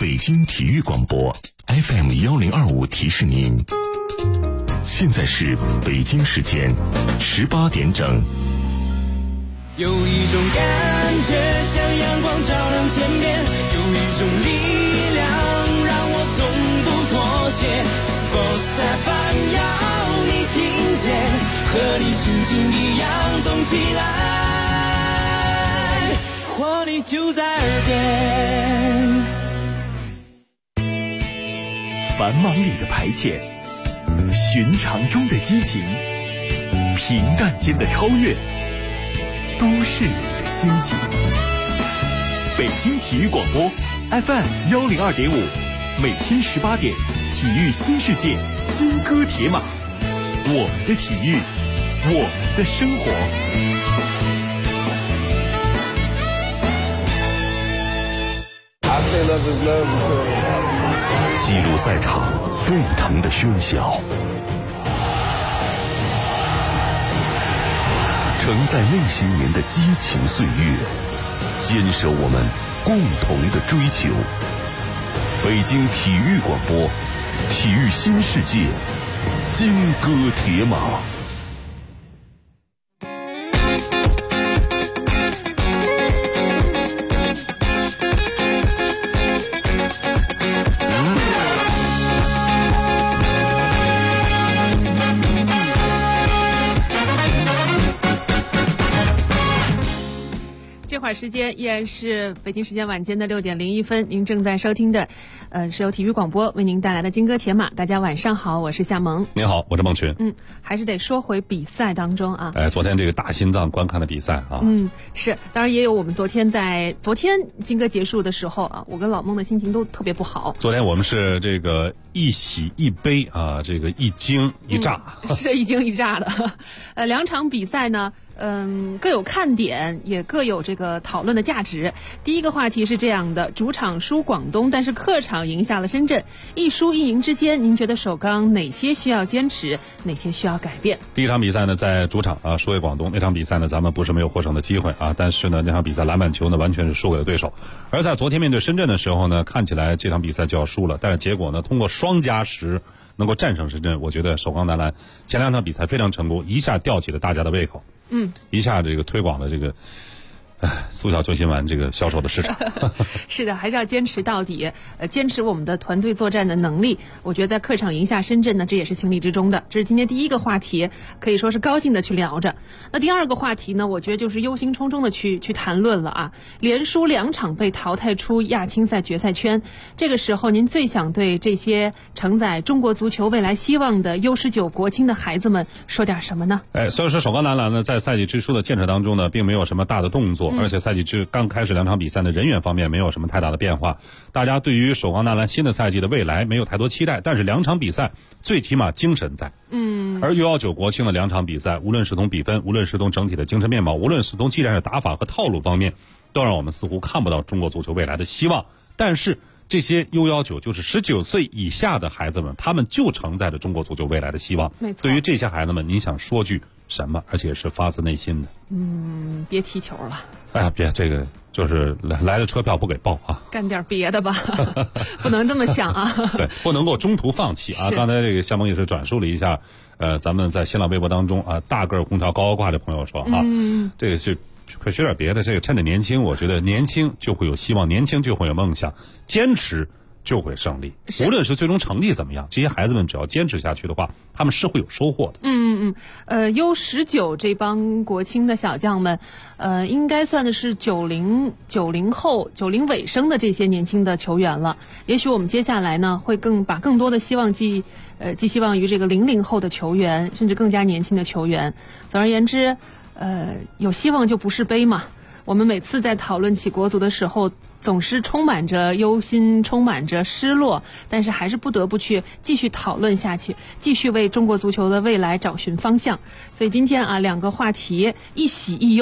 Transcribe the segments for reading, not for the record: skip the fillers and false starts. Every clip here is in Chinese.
北京体育广播 FM1025提示您，现在是北京时间18点整。 有一种感觉像阳光照亮天边，有一种力量让我从不妥协。Sports FM 要你听见，和你心情一样动起来，活力就在耳边。 繁忙里的排遣，寻常中的激情，平淡间的超越，都市里的心情。北京体育广播 FM102.5，每天18点，体育新世界，金戈铁马，我们的体育，我们的生活。 记录赛场沸腾的喧嚣，承载那些年的激情岁月，坚守我们共同的追求。北京体育广播，体育新世界，金戈铁马。 这会儿时间依然是北京时间晚间的6点01分，您正在收听的，是由体育广播为您带来的金戈铁马。大家晚上好，我是夏萌。 您好，我是孟群。 还是得说回比赛当中啊。 昨天这个大心脏观看的比赛啊。 是，当然也有我们昨天金戈结束的时候啊，我跟老孟的心情都特别不好。 昨天我们是这个一喜一悲啊，这个一惊一乍， 是一惊一乍的。两场比赛呢，各有看点，也各有这个讨论的价值。第一个话题是这样的：主场输广东，但是客场赢下了深圳。一输一赢之间，您觉得首钢哪些需要坚持，哪些需要改变？ 第一场比赛呢，在主场啊输给广东，那场比赛呢，咱们不是没有获胜的机会啊，但是呢，那场比赛篮板球呢，完全是输给了对手。而在昨天面对深圳的时候呢，看起来这场比赛就要输了，但是结果呢，通过双加时能够战胜深圳，我觉得首钢男篮前两场比赛非常成功，一下吊起了大家的胃口。一下这个推广了这个速效救心丸这个销售的市场。 是的，还是要坚持到底，坚持我们的团队作战的能力。我觉得在客场赢下深圳呢，这也是情理之中的。这是今天第一个话题，可以说是高兴的去聊着。那第二个话题呢，我觉得就是忧心忡忡的去谈论了啊。连输2场被淘汰出亚青赛决赛圈，这个时候您最想对这些承载中国足球未来希望的 U19 国青的孩子们说点什么呢？ 所以说首钢男篮呢，在赛季之初的建设当中呢，并没有什么大的动作。而且赛季刚开始2场比赛的人员方面没有什么太大的变化，大家对于首钢男篮新的赛季的未来没有太多期待，但是2场比赛最起码精神在。而U19国青的2场比赛，无论是从比分，无论是从整体的精神面貌，无论是从技战术打法和套路方面，都让我们似乎看不到中国足球未来的希望。但是这些 U19 就是19岁以下的孩子们，他们就承载着中国足球未来的希望。 没错。 对于这些孩子们，您想说句什么？而且是发自内心的。 别踢球了。 哎呀，别，这个就是来的车票不给报啊！ 干点别的吧，不能这么想啊！ 对，不能够中途放弃啊！刚才这个夏萌也是转述了一下，咱们在新浪微博当中啊，大个儿空调高高挂的朋友说啊，这个是可学点别的，这个趁着年轻，我觉得年轻就会有希望，年轻就会有梦想，坚持就会胜利。无论是最终成绩怎么样，这些孩子们只要坚持下去的话，他们是会有收获的。 U19 这帮国青的小将们，应该算的是90后、90尾声的这些年轻的球员了。也许我们接下来呢，会把更多的希望寄希望于这个00后的球员，甚至更加年轻的球员。总而言之，有希望就不是悲嘛。我们每次在讨论起国足的时候，总是充满着忧心，充满着失落，但是还是不得不去继续讨论下去，继续为中国足球的未来找寻方向。所以今天啊，2个话题，一喜一忧，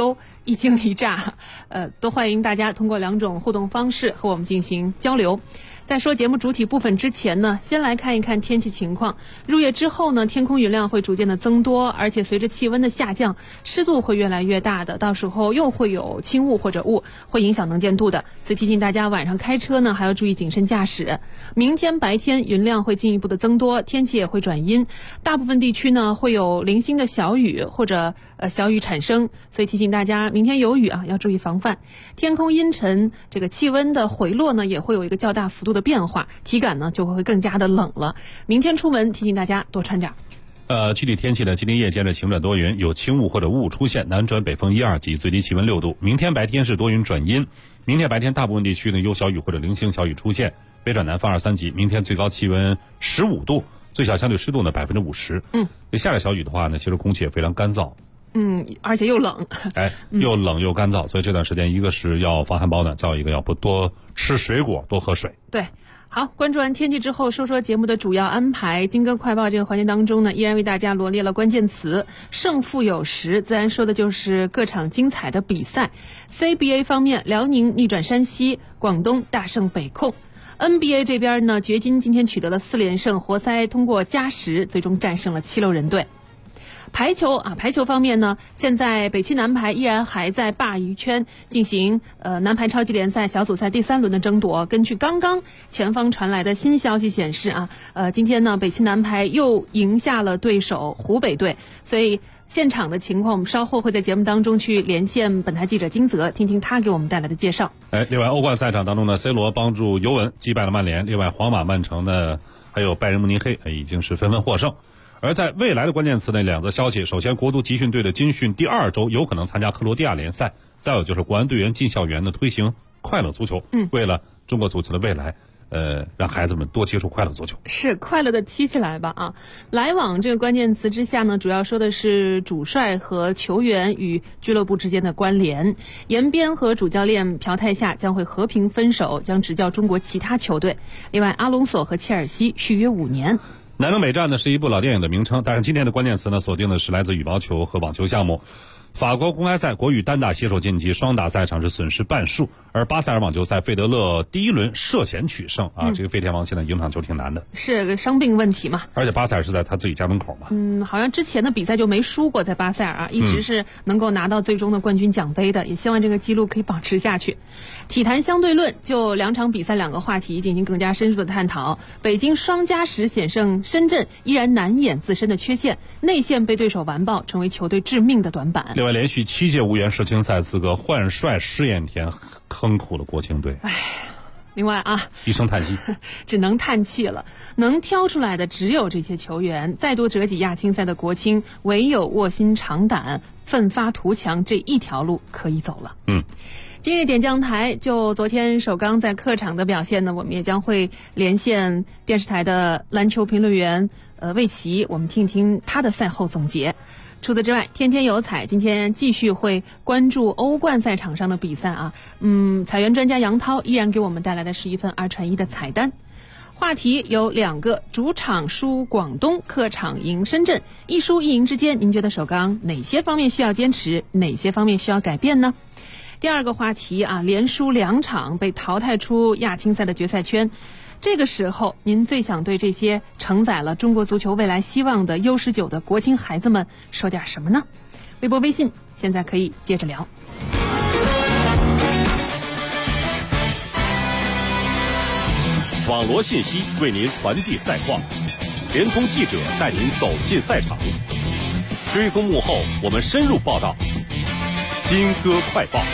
一惊一乍，都欢迎大家通过2种互动方式和我们进行交流。在说节目主体部分之前呢，先来看一看天气情况。入夜之后呢，天空云量会逐渐的增多，而且随着气温的下降，湿度会越来越大的，到时候又会有轻雾或者雾，会影响能见度的。所以提醒大家晚上开车呢，还要注意谨慎驾驶。明天白天云量会进一步的增多，天气也会转阴，大部分地区呢会有零星的小雨或者小雨产生，所以提醒大家明天有雨啊，要注意防范。天空阴沉，这个气温的回落呢也会有一个较大幅度的变化，体感呢就会更加的冷了。明天出门提醒大家多穿点。 具体天气呢，今天夜间是晴转多云，有轻雾或者雾出现，南转北风1、2级，最低气温6度。明天白天是多云转阴，明天白天大部分地区呢有小雨或者零星小雨出现，北转南风2、3级。明天最高气温15度，最小相对湿度呢50%。下了小雨的话呢，其实空气也非常干燥。 而且又冷， 又冷又干燥，所以这段时间一个是要防寒保暖，再有一个要不多吃水果，多喝水。 对，好，关注完天气之后，说说节目的主要安排。金歌快报这个环节当中呢，依然为大家罗列了关键词，胜负有时，自然说的就是各场精彩的比赛。CBA 方面，辽宁逆转山西，广东大胜北控。NBA 这边呢，掘金今天取得了4连胜，活塞通过加时最终战胜了76人队。排球方面呢，现在北汽男排依然还在鲅鱼圈进行男排超级联赛小组赛第3轮的争夺。根据刚刚前方传来的新消息显示今天呢北汽男排又赢下了对手湖北队，所以现场的情况我们稍后会在节目当中去连线本台记者金泽，听听他给我们带来的介绍。 另外欧冠赛场当中呢 C 罗帮助尤文击败了曼联，另外皇马、曼城呢还有拜仁慕尼黑已经是纷纷获胜。而在未来的关键词呢，2则消息。首先，国足集训队的军训第2周有可能参加克罗地亚联赛。再有就是国安队员进校园的推行快乐足球，为了中国足球的未来，让孩子们多接触快乐足球。 是快乐的踢起来吧啊！来往这个关键词之下呢，主要说的是主帅和球员与俱乐部之间的关联。延边和主教练朴泰夏将会和平分手，将执教中国其他球队。另外，阿隆索和切尔西续约5年。 南征北战呢是一部老电影的名称，但是今天的关键词呢锁定的是来自羽毛球和网球项目。法国公开赛国羽单打携手晋级，双打赛场是损失半数。而巴塞尔网球赛费德勒第1轮涉险取胜这个费天王现在赢场球挺难的， 是个伤病问题嘛。 而且巴塞尔是在他自己家门口嘛。 好像之前的比赛就没输过，在巴塞尔一直是能够拿到最终的冠军奖杯的，也希望这个记录可以保持下去。体坛相对论就2场比赛2个话题进行更加深入的探讨。北京双加时险胜深圳，依然难掩自身的缺陷，内线被对手完爆，成为球队致命的短板。 另外，连续7届无缘世青赛资格，换帅施彦田坑苦了国青队。 另外一声叹息， 只能叹气了。能挑出来的只有这些球员，再度折戟亚青赛的国青，唯有卧薪尝胆、奋发图强这一条路可以走了。今日点将台就昨天首钢在客场的表现呢，我们也将会连线电视台的篮球评论员魏琪，我们听一听他的赛后总结。除此之外，天天有彩今天继续会关注欧冠赛场上的比赛彩员专家杨涛依然给我们带来的是一份2传1的彩蛋。话题有2个，主场输广东，客场赢深圳，一输一赢之间，您觉得首钢哪些方面需要坚持，哪些方面需要改变呢？第2个话题连输2场被淘汰出亚青赛的决赛圈，这个时候您最想对这些承载了中国足球未来希望的 U19 的国青孩子们说点什么呢？微博微信现在可以接着聊。 网罗信息为您传递赛况，联通记者带您走进赛场，追踪幕后我们深入报道。金歌快报。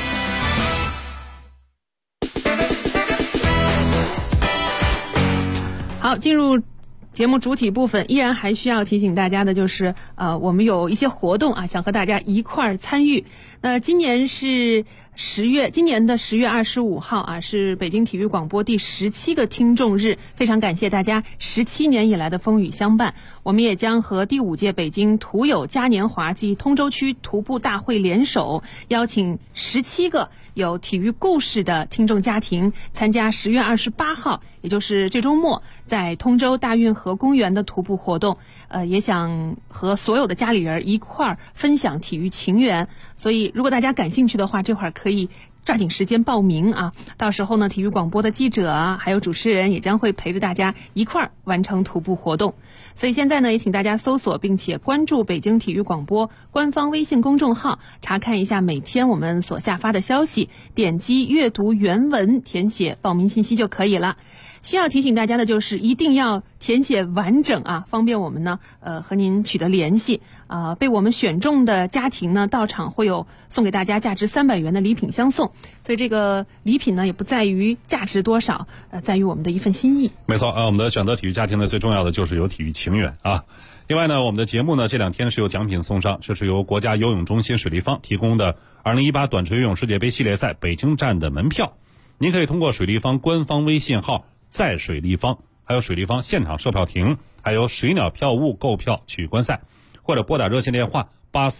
好，进入节目主体部分，依然还需要提醒大家的就是我们有一些活动想和大家一块儿参与。今年是今年的10月25号啊，是北京体育广播第17个听众日，非常感谢大家17年以来的风雨相伴。我们也将和第5届北京徒友嘉年华暨通州区徒步大会联手，邀请17个有体育故事的听众家庭参加10月28号，也就是这周末，在通州大运河公园的徒步活动。也想和所有的家里人一块儿分享体育情缘，所以如果大家感兴趣的话，这会儿可以抓紧时间报名啊！到时候呢，体育广播的记者啊，还有主持人也将会陪着大家一块儿完成徒步活动。所以现在呢，也请大家搜索并且关注北京体育广播官方微信公众号，查看一下每天我们所下发的消息，点击阅读原文，填写报名信息就可以了。需要提醒大家的就是一定要填写完整啊，方便我们呢和您取得联系啊。被我们选中的家庭呢，到场会有送给大家价值300元的礼品相送。所以这个礼品呢，也不在于价值多少，在于我们的一份心意。 没错我们的选择体育家庭呢，最重要的就是有体育情缘啊。另外呢，我们的节目呢，这2天是有奖品送上，这是由国家游泳中心水立方提供的2018短池游泳世界杯系列赛北京站的门票。您可以通过水立方官方微信号在水立方，还有水立方现场售票亭，还有水鸟票务购票去观赛，或者拨打热线电话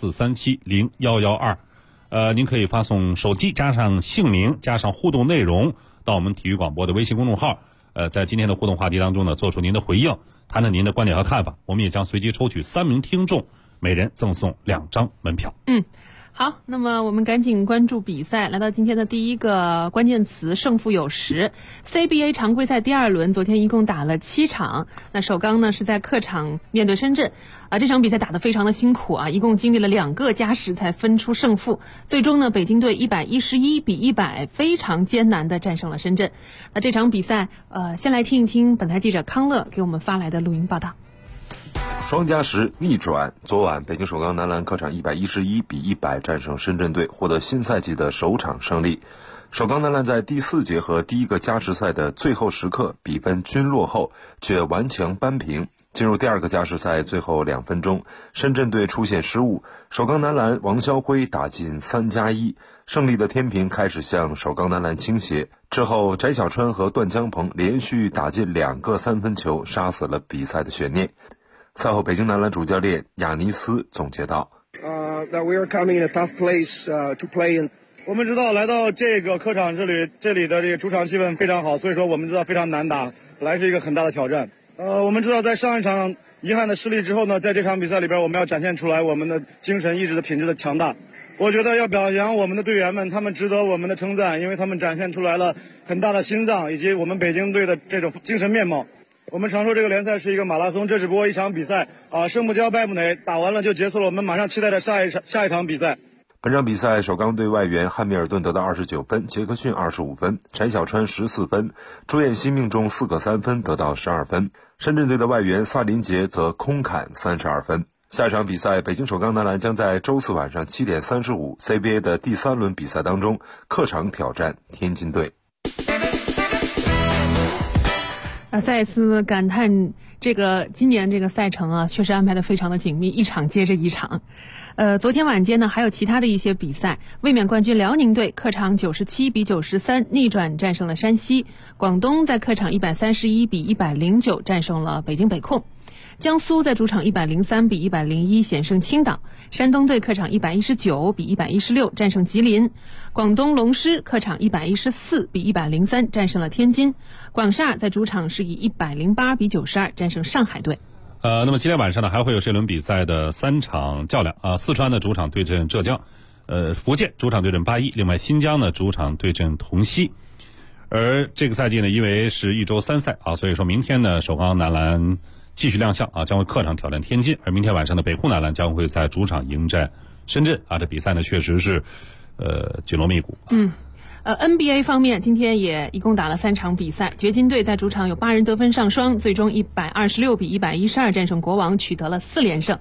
84370112。您可以发送手机加上姓名加上互动内容到我们体育广播的微信公众号。在今天的互动话题当中呢，做出您的回应，谈谈您的观点和看法。我们也将随机抽取3名听众，每人赠送2张门票。 好，那么我们赶紧关注比赛，来到今天的第一个关键词，胜负有时。CBA 常规赛第2轮，昨天一共打了7场。那首钢呢是在客场面对深圳，这场比赛打得非常的辛苦啊，一共经历了2个加时才分出胜负。最终呢，北京队111比100，非常艰难地战胜了深圳。那这场比赛，先来听一听本台记者康乐给我们发来的录音报道。 双加时逆转，昨晚北京首钢男篮客场111比100战胜深圳队，获得新赛季的首场胜利。首钢男篮在第4节和第1个加时赛的最后时刻比分均落后，却顽强扳平。进入第2个加时赛最后2分钟，深圳队出现失误，首钢男篮王霄辉打进3+1，胜利的天平开始向首钢男篮倾斜。之后翟小川和段江鹏连续打进2个3分球，杀死了比赛的悬念。赛后，北京男篮主教练亚尼斯总结道 ：“That we are coming in a tough place to play in。我们知道来到这个客场这里的这个主场气氛非常好，所以说我们知道非常难打，本来是一个很大的挑战。我们知道在上一场遗憾的失利之后呢，在这场比赛里边我们要展现出来我们的精神意志的品质的强大。我觉得要表扬我们的队员们，他们值得我们的称赞，因为他们展现出来了很大的心脏以及我们北京队的这种精神面貌。我们常说这个联赛是一个马拉松，这只不过一场比赛胜不骄败不馁，打完了就结束了，我们马上期待着下一场比赛。” 本场比赛，首钢队外援汉密尔顿得到29分，杰克逊25分，翟小川14分，朱彦西命中4个3分得到12分。深圳队的外援萨林杰则空砍32分。下一场比赛，北京首钢男篮将在周4晚上7点35 CBA 的第3轮比赛当中客场挑战天津队。 再次感叹今年这个赛程啊，确实安排的非常的紧密，一场接着一场。昨天晚间呢，还有其他的一些比赛。卫冕冠军辽宁队客场97比93逆转战胜了山西，广东在客场131比109战胜了北京北控。江苏在主场103比101险胜青岛，山东队客场119比116战胜吉林，广东龙狮客场114比103战胜了天津，广厦在主场是以108比92战胜上海队。 那么今天晚上呢，还会有这轮比赛的3场较量啊。四川的主场对阵浙江，福建主场对阵8-1，另外新疆呢主场对阵同曦。而这个赛季呢，因为是1周3赛啊，所以说明天呢，首钢男篮继续亮相啊，将会客场挑战天津，而明天晚上的北控男篮将会在主场迎战深圳啊。这比赛呢，确实是紧锣密鼓。 NBA 方面，今天也一共打了3场比赛。掘金队在主场有8人得分上双，最终126比112战胜国王，取得了4连胜。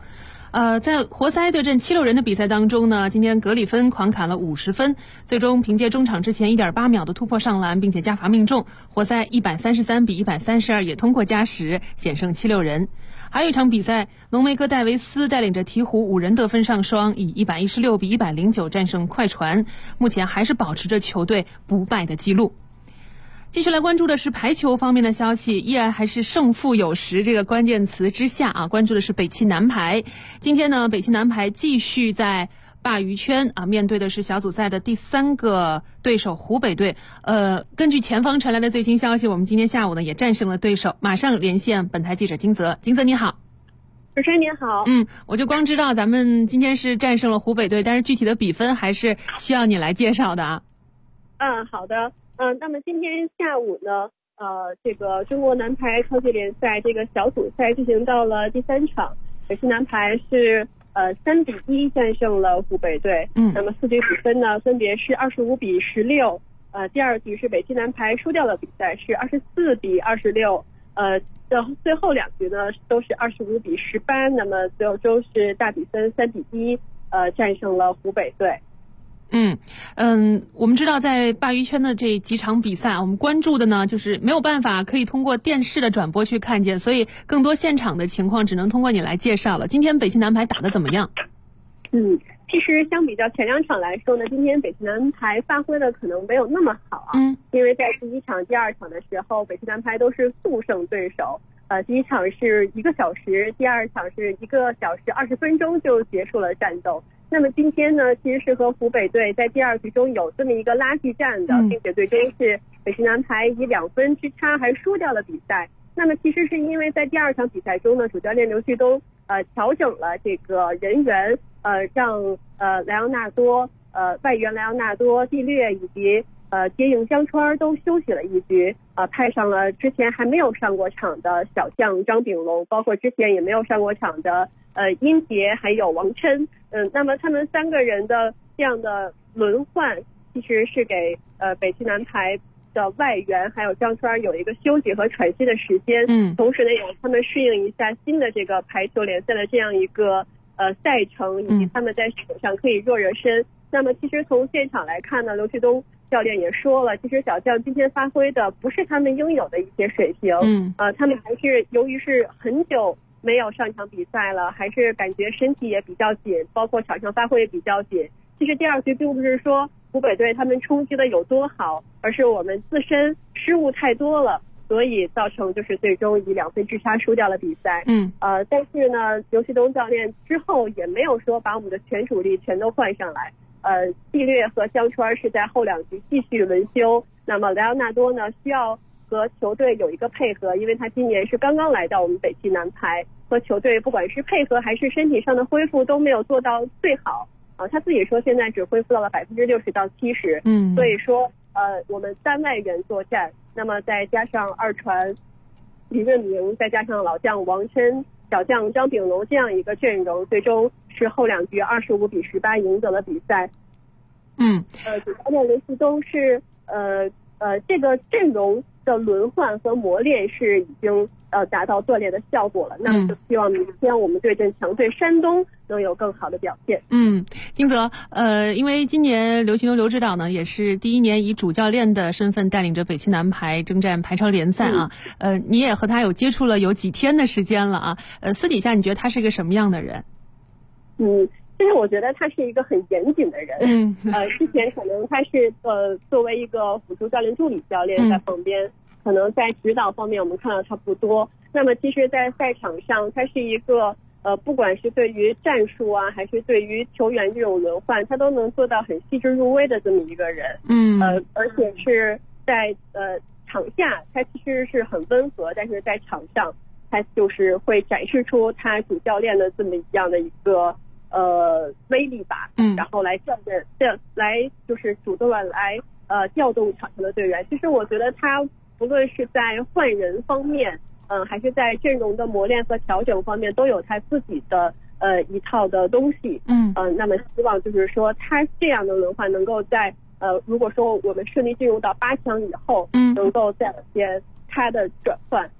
在活塞对阵76人的比赛当中呢，今天格里芬狂砍了50分，最终凭借中场之前 1.8 秒的突破上篮，并且加罚命中，活塞133比132也通过加时险胜76人。还有一场比赛，浓眉哥戴维斯带领着鹈鹕5人得分上双，以116比109战胜快船，目前还是保持着球队不败的记录。继续来关注的是排球方面的消息，依然还是胜负有时这个关键词之下啊，关注的是北汽男排。今天呢，北汽男排继续在鲅鱼圈啊，面对的是小组赛的第3个对手湖北队。根据前方传来的最新消息，我们今天下午呢也战胜了对手。马上连线本台记者金泽。金泽你好。 主持人您好。 我就光知道咱们今天是战胜了湖北队，但是具体的比分还是需要你来介绍的啊。 好的。那么今天下午呢，这个中国男排超级联赛这个小组赛进行到了第3场，北汽男排是3比1战胜了湖北队。那么4局比分呢，分别是25比16，第2局是北汽男排输掉了比赛，是24比26，最后2局呢都是25比18，那么最后都是大比分3比1，战胜了湖北队。 我们知道在鲅鱼圈的这几场比赛，我们关注的呢就是没有办法可以通过电视的转播去看见，所以更多现场的情况只能通过你来介绍了。今天北汽男排打得怎么样？ 其实相比较前2场来说呢，今天北汽男排发挥的可能没有那么好啊。因为在第1场、第2场的时候，北汽男排都是速胜对手。第1场是1个小时，第2场是1个小时20分钟就结束了战斗。那么今天呢，其实是和湖北队在第2局中有这么一个拉锯战的，并且最终是北汽男排以2分之差还输掉了比赛。那么其实是因为在第2场比赛中呢，主教练刘旭东调整了这个人员，让莱昂纳多外援莱昂纳多、蒂略以及接应江川都休息了1局，派上了之前还没有上过场的小将张炳龙，包括之前也没有上过场的殷杰还有王琛。那么他们3个人的这样的轮换，其实是给北汽男排的外援还有江川有一个休息和喘息的时间，同时呢也让他们适应一下新的这个排球联赛的这样一个赛程，以及他们在场上可以热热身。那么其实从现场来看呢，刘旭东教练也说了，其实小将今天发挥的不是他们应有的一些水平，他们还是由于是很久没有上场比赛了，还是感觉身体也比较紧，包括场上发挥也比较紧。其实第2局并不是说湖北队他们冲击的有多好，而是我们自身失误太多了，所以造成就是最终以2分之差输掉了比赛。但是呢，刘旭东教练之后也没有说把我们的全主力全都换上来。蒂略和江川是在后2局继续轮休，那么莱昂纳多呢需要和球队有一个配合，因为他今年是刚刚来到我们北汽男排，和球队不管是配合还是身体上的恢复都没有做到最好。他自己说现在只恢复到了60%到70%。所以说我们3外援作战，那么再加上2传李润明，再加上老将王琛、小将张炳龙这样一个阵容，最终是后2局25比18赢得了比赛。主教练刘旭东是这个阵容的轮换和磨练是已经达到锻炼的效果了。那么就希望明天我们对阵强队山东能有更好的表现。 金泽，因为今年刘旭东刘指导呢也是第1年以主教练的身份带领着北汽男排征战排超联赛啊。你也和他有接触了有几天的时间了啊。私底下你觉得他是一个什么样的人？ 其实我觉得他是一个很严谨的人。之前可能他是作为一个辅助教练助理教练在旁边，可能在指导方面我们看到他不多。那么其实在赛场上他是一个不管是对于战术啊还是对于球员这种轮换，他都能做到很细致入微的这么一个人。而且是在场下他其实是很温和，但是在场上他就是会展示出他主教练的这么样的一个威力吧。然后来来就是主动来调动场上的队员。其实我觉得他不论是在换人方面，还是在阵容的磨练和调整方面，都有他自己的一套的东西。那么希望就是说他这样的轮换能够在如果说我们顺利进入到8强以后，能够再有些他的转换。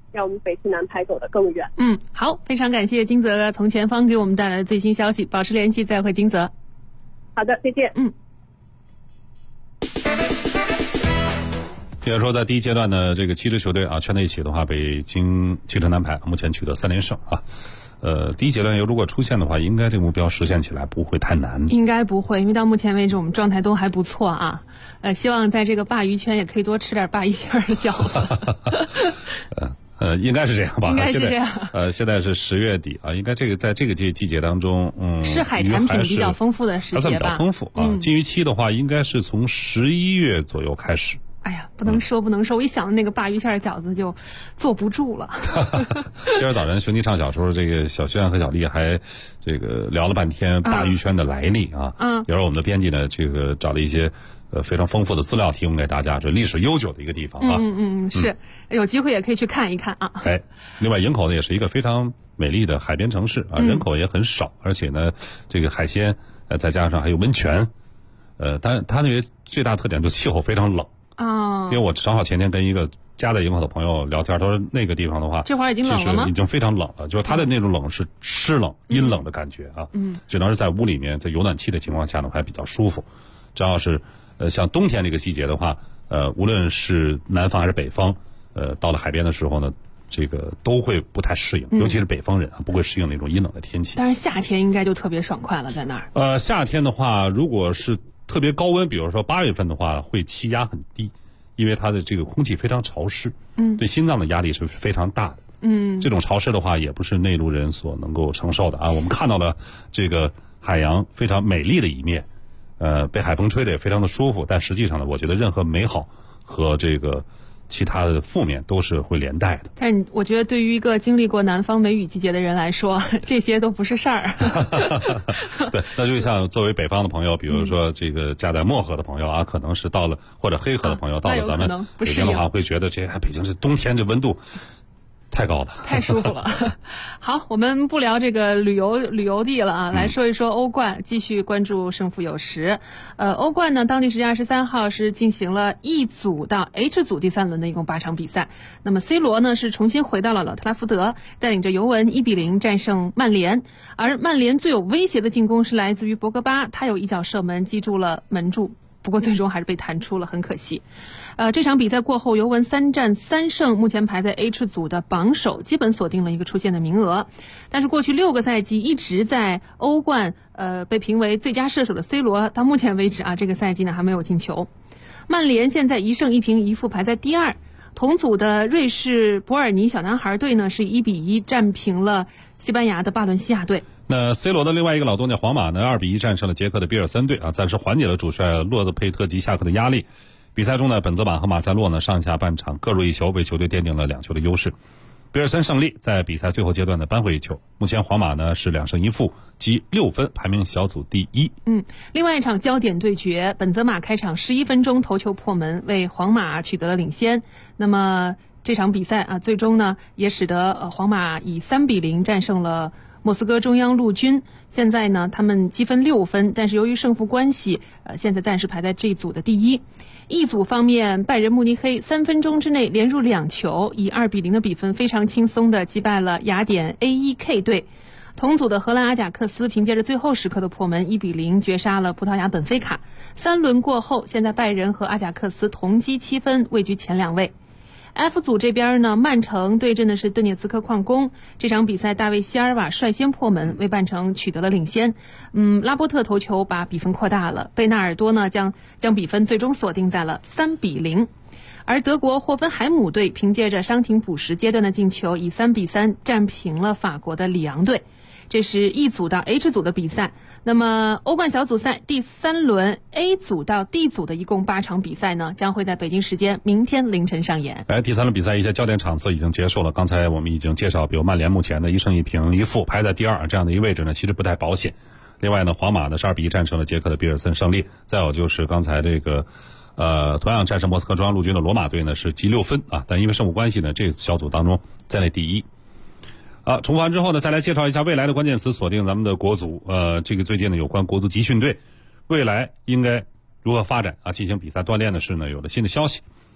让我们北汽男排走得更远。 好，非常感谢金泽从前方给我们带来的最新消息，保持联系，再会金泽。 好的，再见。 比如说，在第一阶段的这个7支球队啊，圈在一起的话，北京汽车男排目前取得3连胜啊。第一阶段如果出现的话，应该这个目标实现起来不会太难。应该不会，因为到目前为止我们状态都还不错啊。希望在这个鲅鱼圈也可以多吃点鲅鱼馅的饺子。 应该是这样吧？ 应该是这样。 现在是10月底啊，应该这个在这个季节当中， 是海产品比较丰富的时节吧？ 算比较丰富啊。禁渔期的话，应该是从11月左右开始。 哎呀，不能说，我一想到那个鲅鱼馅饺子就坐不住了。 今儿早晨兄弟唱小时候，这个小轩和小丽还这个聊了半天鲅鱼圈的来历啊。比如说我们的编辑呢，这个找了一些非常丰富的资料提供给大家，这历史悠久的一个地方啊。 是有机会也可以去看一看啊。 另外营口呢也是一个非常美丽的海边城市啊，人口也很少，而且呢这个海鲜再加上还有温泉，但是它那个最大特点就是气候非常冷。因为我正好前天跟一个家在营口的朋友聊天，他说那个地方的话， 这会儿已经冷了吗？ 已经非常冷了，就是它的那种冷是湿冷、阴冷的感觉啊。只能是在屋里面，在有暖气的情况下呢，还比较舒服。只要是像冬天这个季节的话，无论是南方还是北方，到了海边的时候呢，这个都会不太适应，尤其是北方人不会适应那种阴冷的天气。 但是夏天应该就特别爽快了，在那儿。 夏天的话，如果是特别高温，比如说8月份的话，会气压很低，因为它的这个空气非常潮湿，对心脏的压力是非常大的。这种潮湿的话，也不是内陆人所能够承受的啊。我们看到了这个海洋非常美丽的一面，被海风吹得也非常的舒服，但实际上呢，我觉得任何美好和这个其他的负面都是会连带的。 但我觉得对于一个经历过南方梅雨季节的人来说，这些都不是事儿。 对，那就像作为北方的朋友，比如说这个家在漠河的朋友啊，可能是到了或者黑河的朋友到了咱们北京的话，会觉得北京这冬天这温度太高了， 太舒服了。好，我们不聊这个旅游地了啊，来说一说欧冠，继续关注胜负有时。欧冠呢，当地时间23号是进行了 E 组到 H 组第3轮的一共8场比赛。那么 C 罗呢是重新回到了老特拉福德，带领着尤文1-0战胜曼联。而曼联最有威胁的进攻是来自于博格巴，他有一脚射门击中了门柱，不过最终还是被弹出了，很可惜。这场比赛过后，尤文3战3胜，目前排在 H 组的榜首，基本锁定了一个出线的名额。但是过去6个赛季一直在欧冠被评为最佳射手的 C 罗，到目前为止这个赛季呢还没有进球。曼联现在1胜1平1负，排在第2。同组的瑞士伯尔尼小男孩队呢是1-1战平了西班牙的巴伦西亚队。 那 C 罗的另外一个老东家皇马呢2-1战胜了捷克的比尔森队啊，暂时缓解了主帅洛德佩特吉下课的压力。比赛中呢，本泽马和马塞洛呢上下半场各入1球，为球队奠定了2球的优势。比尔森胜利，在比赛最后阶段呢扳回1球。目前皇马呢是2胜1负，积6分，排名小组第1。 另外一场焦点对决，本泽马开场11分钟头球破门，为皇马取得了领先。那么这场比赛最终呢也使得皇马以3-0战胜了莫斯科中央陆军。现在呢他们积分6分，但是由于胜负关系现在暂时排在这组的第1。E 组方面，拜仁慕尼黑3分钟之内连入2球，以2-0的比分非常轻松地击败了雅典 AEK 队。同组的荷兰阿贾克斯凭借着最后时刻的破门1-0绝杀了葡萄牙本菲卡。3轮过后，现在拜仁和阿贾克斯同积7分，位居前2位。F 组这边呢，曼城对阵的是顿涅茨克矿工。这场比赛，大卫希尔瓦率先破门，为曼城取得了领先。拉波特头球把比分扩大了，贝纳尔多呢将比分最终锁定在了3-0。而德国霍芬海姆队凭借着伤停补时阶段的进球，以3-3战平了法国的里昂队。这是 E 组到 H 组的比赛。那么欧冠小组赛第3轮 A 组到 D 组的一共8场比赛呢，将会在北京时间明天凌晨上演。 第3轮比赛一些焦点场次已经结束了。刚才我们已经介绍，比如曼联目前的1胜1平1负，排在第2，这样的一个位置呢，其实不太保险。另外呢，皇马呢是2-1战胜了捷克的比尔森胜利。再有就是刚才这个同样战胜莫斯科中央陆军的罗马队呢是积6分啊，但因为胜负关系呢，这个小组当中在那第1。重复完之后呢，再来介绍一下未来的关键词，锁定咱们的国足。这个最近呢，有关国足集训队未来应该如何发展进行比赛锻炼的事呢，有了新的消息。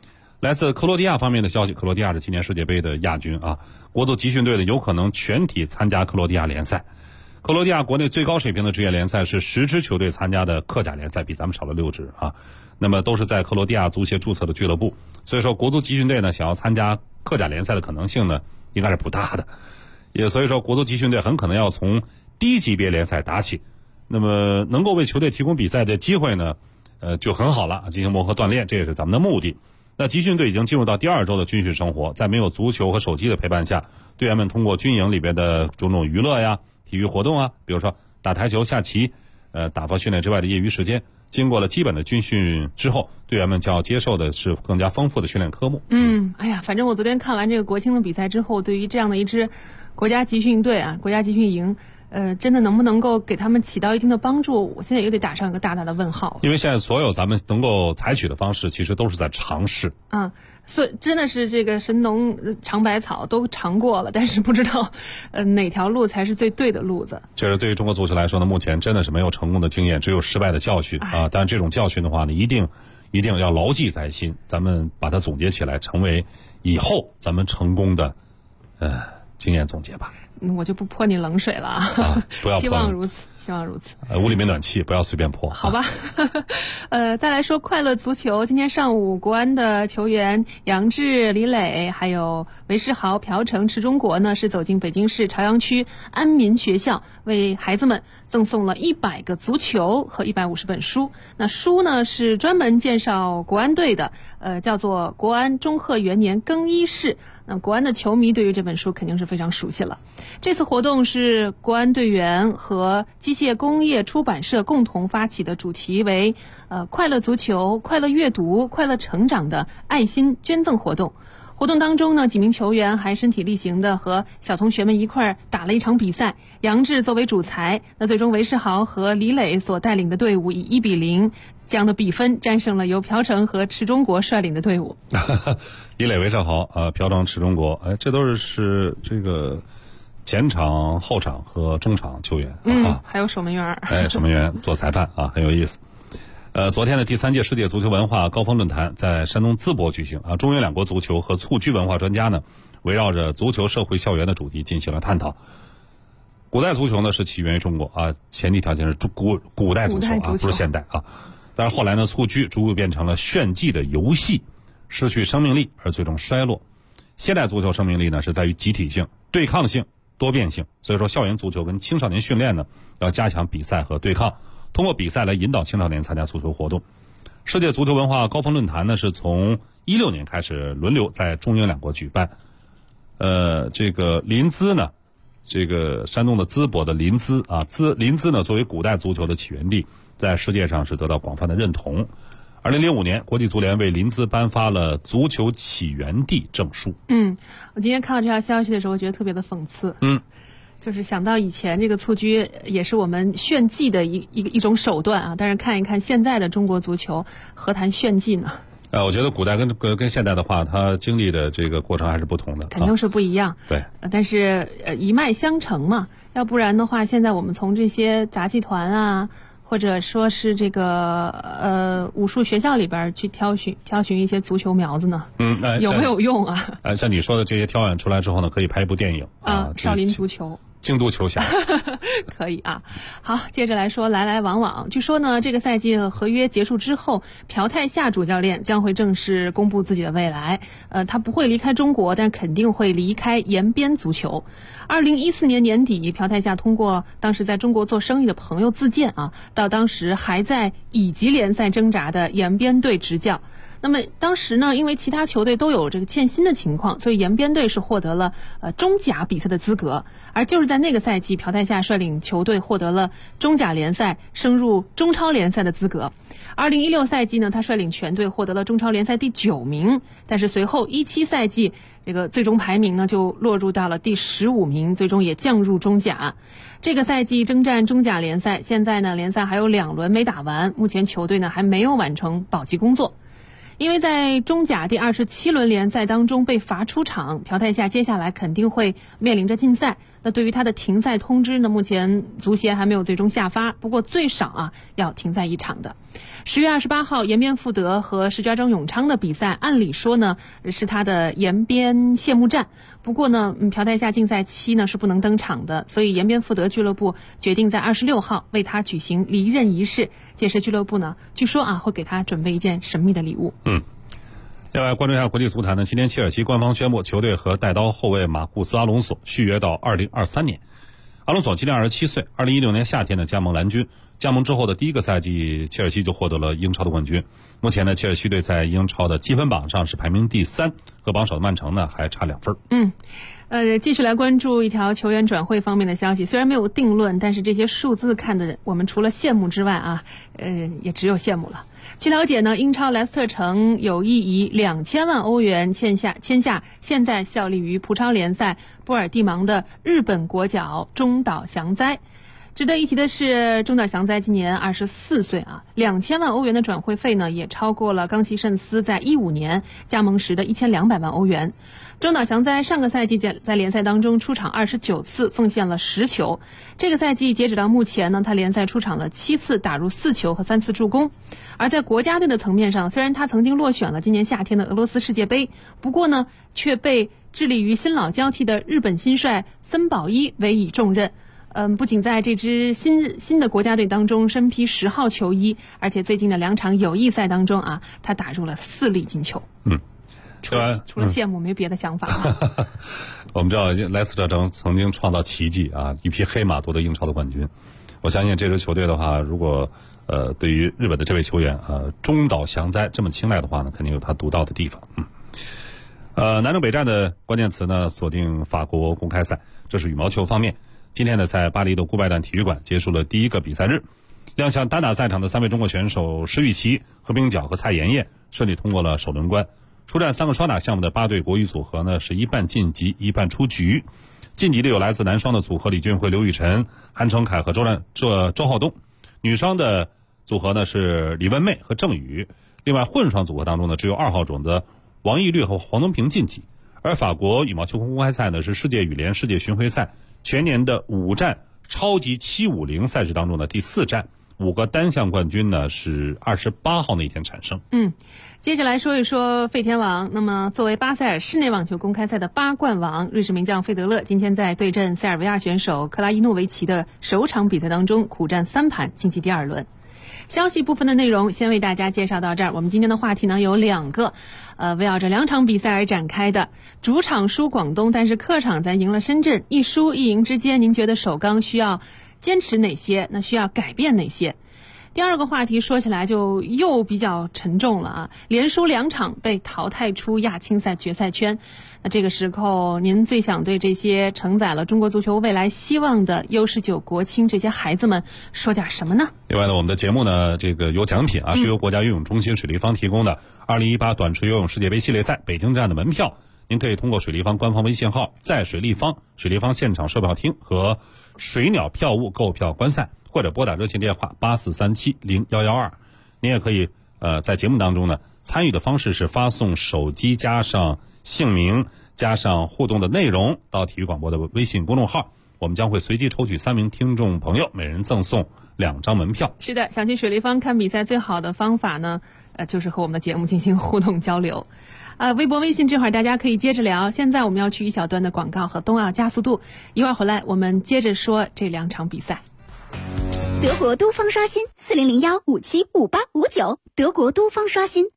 来自克罗地亚方面的消息，克罗地亚是今年世界杯的亚军啊，国足集训队呢有可能全体参加克罗地亚联赛。克罗地亚国内最高水平的职业联赛是10支球队参加的克甲联赛，比咱们少了6支啊。那么都是在克罗地亚足协注册的俱乐部，所以说国足集训队呢想要参加克甲联赛的可能性呢应该是不大的，也所以说国足集训队很可能要从低级别联赛打起。那么能够为球队提供比赛的机会呢，就很好了，进行磨合锻炼，这也是咱们的目的。那集训队已经进入到第2周的军训生活，在没有足球和手机的陪伴下，队员们通过军营里边的种种娱乐呀、体育活动啊，比如说打台球、下棋，打发训练之外的业余时间，经过了基本的军训之后，队员们将要接受的是更加丰富的训练科目。 哎呀，反正我昨天看完这个国青的比赛之后，对于这样的一支国家集训队啊，国家集训营，真的能不能够给他们起到一定的帮助，我现在也得打上一个大大的问号。因为现在所有咱们能够采取的方式，其实都是在尝试。 所以真的是这个神农尝百草都尝过了，但是不知道哪条路才是最对的路子。 确实，对于中国足球来说呢，目前真的是没有成功的经验，只有失败的教训啊。但这种教训的话呢，一定要牢记在心，咱们把它总结起来，成为以后咱们成功的经验总结吧。 我就不泼你冷水了啊！不要泼。 希望如此，希望如此。 屋里没暖气，不要随便泼。 好吧。再来说快乐足球。今天上午，国安的球员杨志、李磊，还有韦世豪、朴成、池忠国呢，是走进北京市朝阳区安民学校，为孩子们赠送了100个足球和150本书。那书呢是专门介绍国安队的，叫做《国安中赫元年更衣室》。那国安的球迷对于这本书肯定是非常熟悉了。这次活动是国安队员和机械工业出版社共同发起的，主题为快乐足球、快乐阅读、快乐成长的爱心捐赠活动。活动当中呢，几名球员还身体力行的和小同学们一块儿打了一场比赛。杨志作为主裁，那最终韦世豪和李磊所带领的队伍以1-0这样的比分战胜了由朴成和池忠国率领的队伍。 李磊、韦世豪、朴成、池忠国，这都是这个前场、后场和中场球员。 还有守门员。 守门员做裁判啊，很有意思。昨天的第3届世界足球文化高峰论坛在山东淄博举行啊，中英两国足球和蹴鞠文化专家呢，围绕着足球社会校园的主题进行了探讨。古代足球呢是起源于中国啊，前提条件是古代足球啊，不是现代啊。但是后来呢，蹴鞠逐步变成了炫技的游戏，失去生命力而最终衰落。现代足球生命力呢是在于集体性、对抗性、多变性，所以说校园足球跟青少年训练呢要加强比赛和对抗。通过比赛来引导青少年参加足球活动。世界足球文化高峰论坛呢是从16年开始轮流在中英两国举办。这个临淄呢，这个山东的淄博的临淄啊，临淄呢作为古代足球的起源地，在世界上是得到广泛的认同。2005年，国际足联为临淄颁发了足球起源地证书。 我今天看到这条消息的时候，觉得特别的讽刺。就是想到以前这个蹴鞠也是我们炫技的一种手段啊，但是看一看现在的中国足球，何谈炫技呢？ 我觉得古代跟现代的话，它经历的这个过程还是不同的， 肯定是不一样。 对， 但是一脉相承嘛，要不然的话，现在我们从这些杂技团啊，或者说是这个武术学校里边去挑选一些足球苗子呢，有没有用啊？ 像你说的这些挑选出来之后呢，可以拍一部电影啊， 少林足球。 京都球侠可以啊。好，接着来说来来往往。据说呢，这个赛季合约结束之后，朴泰夏主教练将会正式公布自己的未来。他不会离开中国，但肯定会离开延边足球。2014年年底，朴泰夏通过当时在中国做生意的朋友自荐啊，到当时还在乙级联赛挣扎的延边队执教。那么当时呢，因为其他球队都有这个欠薪的情况，所以延边队是获得了中甲比赛的资格。而就是在那个赛季，朴泰夏率领球队获得了中甲联赛升入中超联赛的资格。2016赛季呢，他率领全队获得了中超联赛第9名，但是随后17赛季这个最终排名呢就落入到了第15名，最终也降入中甲。这个赛季征战中甲联赛，现在呢联赛还有2轮没打完，目前球队呢还没有完成保级工作。因为在中甲第27轮联赛当中被罚出场，朴泰夏接下来肯定会面临着禁赛。 那对于他的停赛通知呢，目前足协还没有最终下发，不过最少要停赛1场的。10月28号，延边富德和石家庄永昌的比赛，按理说呢是他的延边谢幕战，不过呢，朴泰夏禁赛期呢是不能登场的，所以延边富德俱乐部决定在26号为他举行离任仪式。届时俱乐部呢，据说会给他准备一件神秘的礼物。 另外，关注一下国际足坛呢，今天切尔西官方宣布，球队和带刀后卫马库斯·阿隆索续约到2023年。阿隆索今年27岁，2016年夏天呢加盟蓝军。加盟之后的第一个赛季，切尔西就获得了英超的冠军。目前呢，切尔西队在英超的积分榜上是排名第3，和榜首的曼城呢还差2分。 继续来关注一条球员转会方面的消息，虽然没有定论，但是这些数字看的我们除了羡慕之外也只有羡慕了。据了解呢，英超莱斯特城有意以2000万欧元签下现在效力于葡超联赛波尔蒂芒的日本国脚中岛祥哉。值得一提的是，中岛祥哉今年24岁，2000万欧元的转会费呢，也超过了冈崎慎司在15年加盟时的1200万欧元。中岛祥哉上个赛季在联赛当中出场29次，奉献了10球。这个赛季截止到目前呢，他联赛出场了7次，打入4球和3次助攻。而在国家队的层面上，虽然他曾经落选了今年夏天的俄罗斯世界杯，不过呢，却被致力于新老交替的日本新帅森保一委以重任。不仅在这支新的国家队当中身披10号球衣，而且最近的2场友谊赛当中他打入了4粒进球。除了羡慕没别的想法。 我们知道莱斯特城曾经创造奇迹一匹黑马夺得英超的冠军。我相信这支球队的话，如果对于日本的这位球员中岛祥哉这么青睐的话呢，肯定有他独到的地方。南征北战的关键词呢，锁定法国公开赛，这是羽毛球方面。今天呢，在巴黎的顾拜旦体育馆结束了第一个比赛日，亮相单打赛场的3位中国选手施玉琪、何冰皎和蔡妍妍顺利通过了首轮关。出战3个双打项目的8对国羽组合呢，是一半晋级一半出局。晋级的有来自男双的组合李俊慧、刘雨辰、韩成凯和周浩东，女双的组合呢是李文媚和郑宇。另外混双组合当中呢，只有2号种子王懿律和黄东萍晋级。而法国羽毛球公开赛呢，是世界羽联世界巡回赛全年的5站超级750赛事当中的第4站，5个单项冠军呢是28号那天产生。 接着来说一说费天王。那么作为巴塞尔室内网球公开赛的8冠王，瑞士名将费德勒今天在对阵塞尔维亚选手克拉伊诺维奇的首场比赛当中苦战3盘晋级第2轮。消息部分的内容先为大家介绍到这儿。我们今天的话题呢有2个，围绕着2场比赛而展开的。主场输广东，但是客场咱赢了深圳，一输一赢之间，您觉得首钢需要坚持哪些？那需要改变哪些？第2个话题说起来就又比较沉重了连输2场被淘汰出亚青赛决赛圈。那这个时候您最想对这些承载了中国足球未来希望的U19国青这些孩子们说点什么呢？ 另外呢，我们的节目呢，这个有奖品是由国家游泳中心水立方提供的2018短池游泳世界杯系列赛北京站的门票，您可以通过水立方官方微信号在水立方现场售票厅和水鸟票务购票观赛，或者拨打热线电话84370112。您也可以在节目当中呢，参与的方式是发送手机加上姓名加上互动的内容到体育广播的微信公众号，我们将会随机抽取3名听众朋友，每人赠送2张门票。 是的，想去水立方看比赛最好的方法呢，就是和我们的节目进行互动交流。微博微信这会儿大家可以接着聊。现在我们要去一小段的广告和冬奥加速度，一会儿回来我们接着说这2场比赛。 德国都方刷新4001575859，德国都方刷新。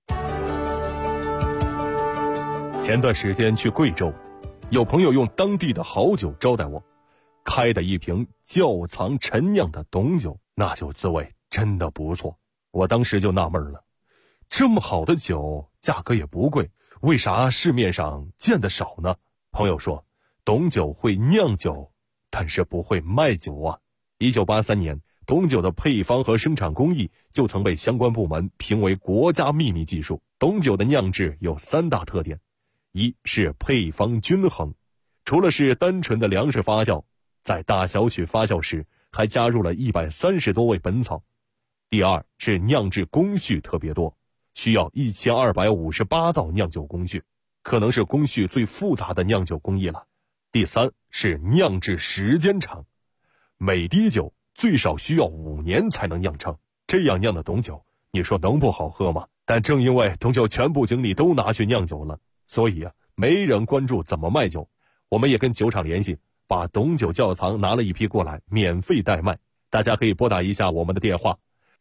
前段时间去贵州，有朋友用当地的好酒招待我，开的一瓶窖藏陈酿的董酒，那酒滋味真的不错。我当时就纳闷了，这么好的酒价格也不贵，为啥市面上见得少呢？朋友说，董酒会酿酒，但是不会卖酒啊。1983年，董酒的配方和生产工艺就曾被相关部门评为国家秘密技术。董酒的酿制有3大特点，一是配方均衡，除了是单纯的粮食发酵，在大小曲发酵时还加入了130多味本草。第2是酿制工序特别多，需要1258道酿酒工序，可能是工序最复杂的酿酒工艺了。 第3是酿制时间长，每滴酒最少需要5年才能酿成，这样酿的董酒，你说能不好喝吗？但正因为董酒全部精力都拿去酿酒了，所以没人关注怎么卖酒。我们也跟酒厂联系，把董酒窖藏拿了一批过来，免费代卖。大家可以拨打一下我们的电话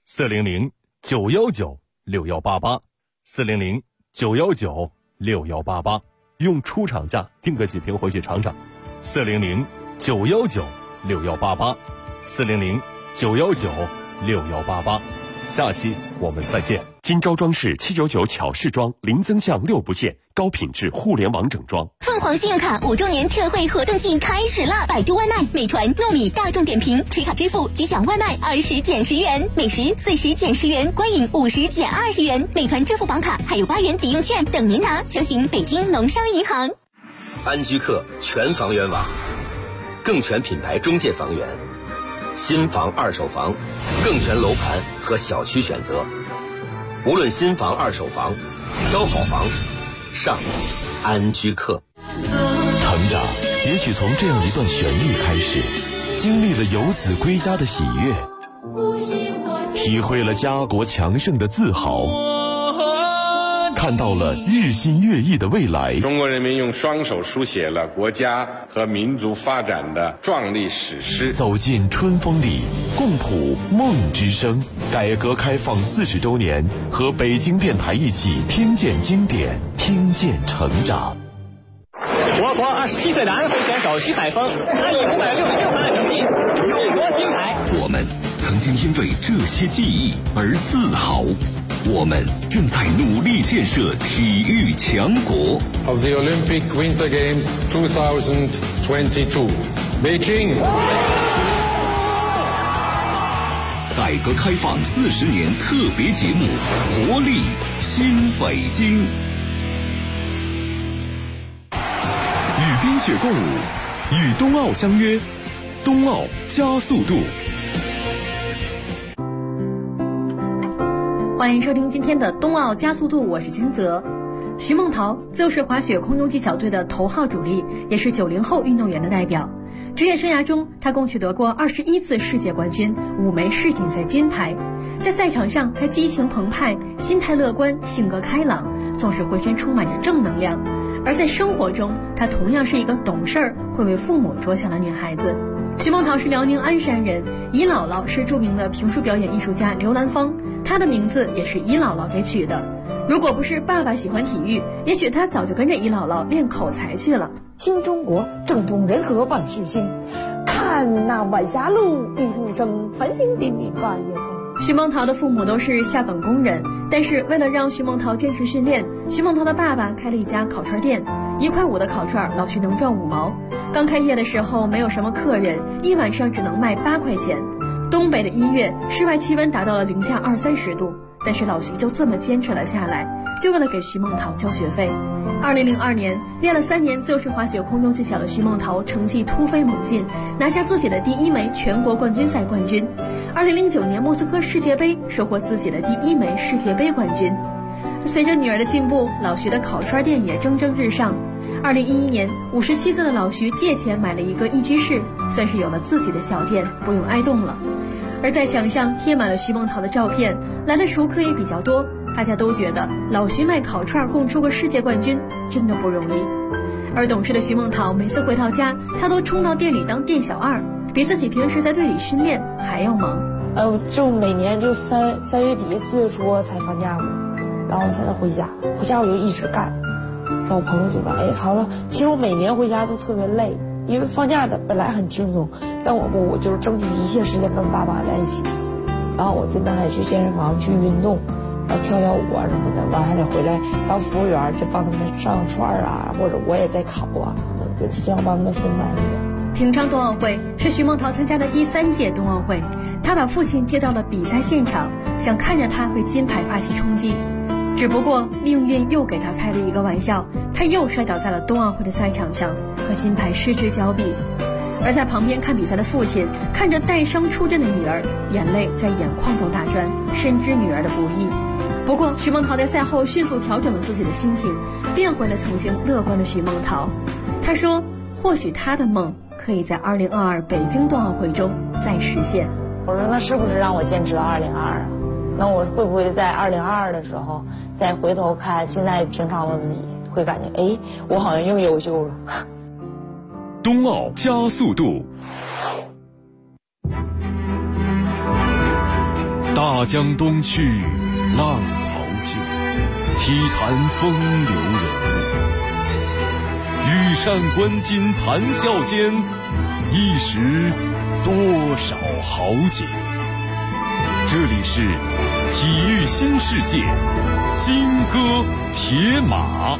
400-919-6188 400-919-6188，用出厂价订个几瓶回去尝尝。400-919-6188 400-919-6188，下期我们再见。 金招装饰799巧饰装，零增项6不限，高品质互联网整装。 凤凰信用卡5周年特惠活动季开始啦！百度外卖、美团、糯米、大众点评持卡支付即享外卖20减10元，美食40减10元，观影50减20元。美团支付宝卡还有8元抵用券等您拿，详询北京农商银行。 安居客全房源网，更全品牌中介房源，新房、二手房，更全楼盘和小区选择。无论新房、二手房，挑好房，上安居客。 成长也许从这样一段旋律开始，经历了游子归家的喜悦，体会了家国强盛的自豪，看到了日新月异的未来。 中国人民用双手书写了国家和民族发展的壮丽史诗。 走进春风里，共谱梦之声。改革开放40周年，和北京电台一起听见经典，听见成长。 我国27岁的安徽选手徐海峰拿以566分的成绩勇夺金牌。 我们曾经因为这些记忆而自豪，我们正在努力建设体育强国。 Of the Olympic Winter Games 2022, Beijing。 改革开放40年特别节目，活力新北京。与冰雪共舞，与冬奥相约，冬奥加速度。 欢迎收听今天的冬奥加速度，我是金泽。徐梦桃自由式滑雪空中技巧队的头号主力，也是90后运动员的代表。职业生涯中，他共取得过21次世界冠军，5枚世锦赛金牌。在赛场上，他激情澎湃，心态乐观，性格开朗，总是浑身充满着正能量。而在生活中，她同样是一个懂事儿、会为父母着想的女孩子。徐梦桃是辽宁鞍山人，姨姥姥是著名的评书表演艺术家刘兰芳，她的名字也是姨姥姥给取的。如果不是爸爸喜欢体育，也许他早就跟着姨姥姥练口才去了。 新中国正统人和万事兴，看那晚霞路，玉兔生，繁星点点半夜空。 徐梦桃的父母都是下岗工人，但是为了让徐梦桃坚持训练，徐梦桃的爸爸开了一家烤串店，1块5的烤串，老徐能赚5毛。刚开业的时候没有什么客人，一晚上只能卖8块钱。东北的1月，室外气温达到了零下20-30度，但是老徐就这么坚持了下来，就为了给徐梦桃交学费。2002年，练了3年自由式滑雪空中技巧的徐梦桃成绩突飞猛进，拿下自己的第1枚全国冠军赛冠军。2009年莫斯科世界杯收获自己的第1枚世界杯冠军。随着女儿的进步，老徐的烤串店也蒸蒸日上。2011年，57岁的老徐借钱买了一个1居室，算是有了自己的小店，不用挨冻了。而在墙上贴满了徐梦桃的照片，来的熟客也比较多，大家都觉得老徐卖烤串共出过世界冠军真的不容易。而懂事的徐梦桃每次回到家，她都冲到店里当店小二，比自己平时在队里训练还要忙。 就每年就3月底4月初才放假嘛，然后才能回家，回家我就一直干。然后我朋友就说：“哎，桃子，其实我每年回家都特别累，因为放假的本来很轻松，但我就是争取一切时间跟爸爸在一起。然后我这边还去健身房去运动，然后跳舞啊什么的，完还得回来当服务员，就帮他们上串啊，或者我也在烤啊什么的，就这样帮他们分担一点。” 平昌冬奥会是徐梦桃参加的第3届冬奥会，她把父亲接到了比赛现场，想看着他为金牌发起冲击。只不过命运又给他开了一个玩笑，他又摔倒在了冬奥会的赛场上，和金牌失之交臂。而在旁边看比赛的父亲看着带伤出阵的女儿，眼泪在眼眶中打转，深知女儿的不易。不过徐梦桃在赛后迅速调整了自己的心情，变回了曾经乐观的徐梦桃。她说：“ 或许他的梦可以在2022北京冬奥会中再实现。 我说那是不是让我坚持到2022啊？那我会不会在2022的时候再回头看现在平常的自己，会感觉哎，我好像又优秀了。 冬奥加速度，大江东去，浪淘尽，体坛风流人物。羽扇纶巾谈笑间，一时多少豪杰。这里是体育新世界，金戈铁马。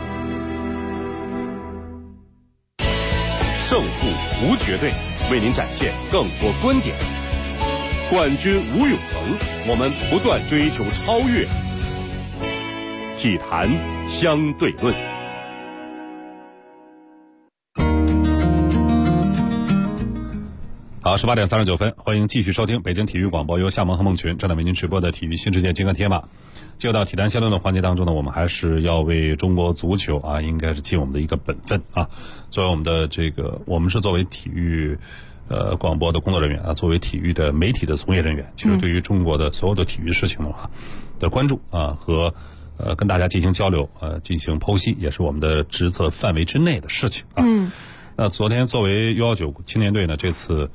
胜负无绝对，为您展现更多观点。冠军无永恒，我们不断追求超越。体坛相对论。 好，18点39分，欢迎继续收听北京体育广播由夏萌和孟群正在为您直播的体育新世界金戈铁马。就到体坛相论的环节当中呢，我们还是要为中国足球啊，应该是尽我们的一个本分啊。作为我们的我们是作为体育广播的工作人员啊，作为体育的媒体的从业人员，其实对于中国的所有的体育事情的话的关注啊和跟大家进行交流进行剖析，也是我们的职责范围之内的事情啊。那昨天作为U19青年队呢，这次